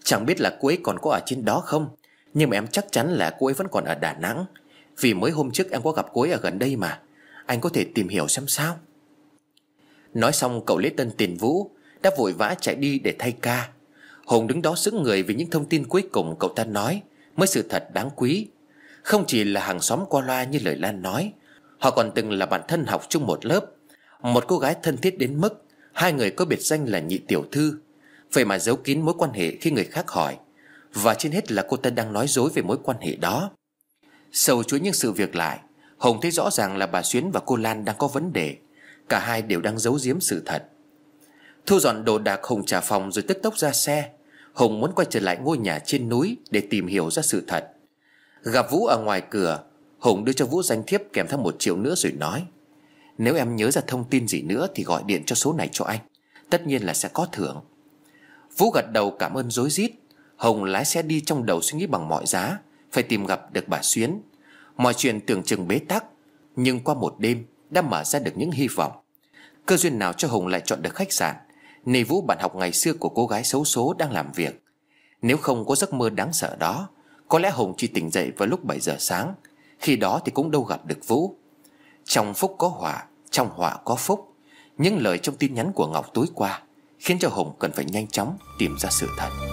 S1: Chẳng biết là cô ấy còn có ở trên đó không, nhưng mà em chắc chắn là cô ấy vẫn còn ở Đà Nẵng. Vì mới hôm trước em có gặp cô ấy ở gần đây mà. Anh có thể tìm hiểu xem sao. Nói xong cậu Lễ Tân Tiền Vũ đã vội vã chạy đi để thay ca. Hùng đứng đó sững người vì những thông tin cuối cùng cậu ta nói mới sự thật đáng quý. Không chỉ là hàng xóm qua loa như lời Lan nói, họ còn từng là bạn thân học chung một lớp. Một cô gái thân thiết đến mức hai người có biệt danh là nhị tiểu thư. Vậy mà giấu kín mối quan hệ khi người khác hỏi. Và trên hết là cô ta đang nói dối về mối quan hệ đó. Sâu chuỗi những sự việc lại, Hùng thấy rõ ràng là bà Xuyến và cô Lan đang có vấn đề. Cả hai đều đang giấu giếm sự thật. Thu dọn đồ đạc, Hùng trả phòng rồi tức tốc ra xe. Hùng muốn quay trở lại ngôi nhà trên núi để tìm hiểu ra sự thật. Gặp Vũ ở ngoài cửa, Hùng đưa cho Vũ danh thiếp kèm theo 1 triệu nữa rồi nói: nếu em nhớ ra thông tin gì nữa thì gọi điện cho số này cho anh. Tất nhiên là sẽ có thưởng. Vũ gật đầu cảm ơn rối rít. Hùng lái xe đi trong đầu suy nghĩ bằng mọi giá phải tìm gặp được bà Xuyến. Mọi chuyện tưởng chừng bế tắc, nhưng qua một đêm đã mở ra được những hy vọng. Cơ duyên nào cho Hùng lại chọn được khách sạn nơi Vũ bạn học ngày xưa của cô gái xấu số đang làm việc. Nếu không có giấc mơ đáng sợ đó, có lẽ Hùng chỉ tỉnh dậy vào lúc 7 giờ sáng. Khi đó thì cũng đâu gặp được Vũ. Trong phúc có họa, trong họa có phúc. Những lời trong tin nhắn của Ngọc tối qua khiến cho Hùng cần phải nhanh chóng tìm ra sự thật.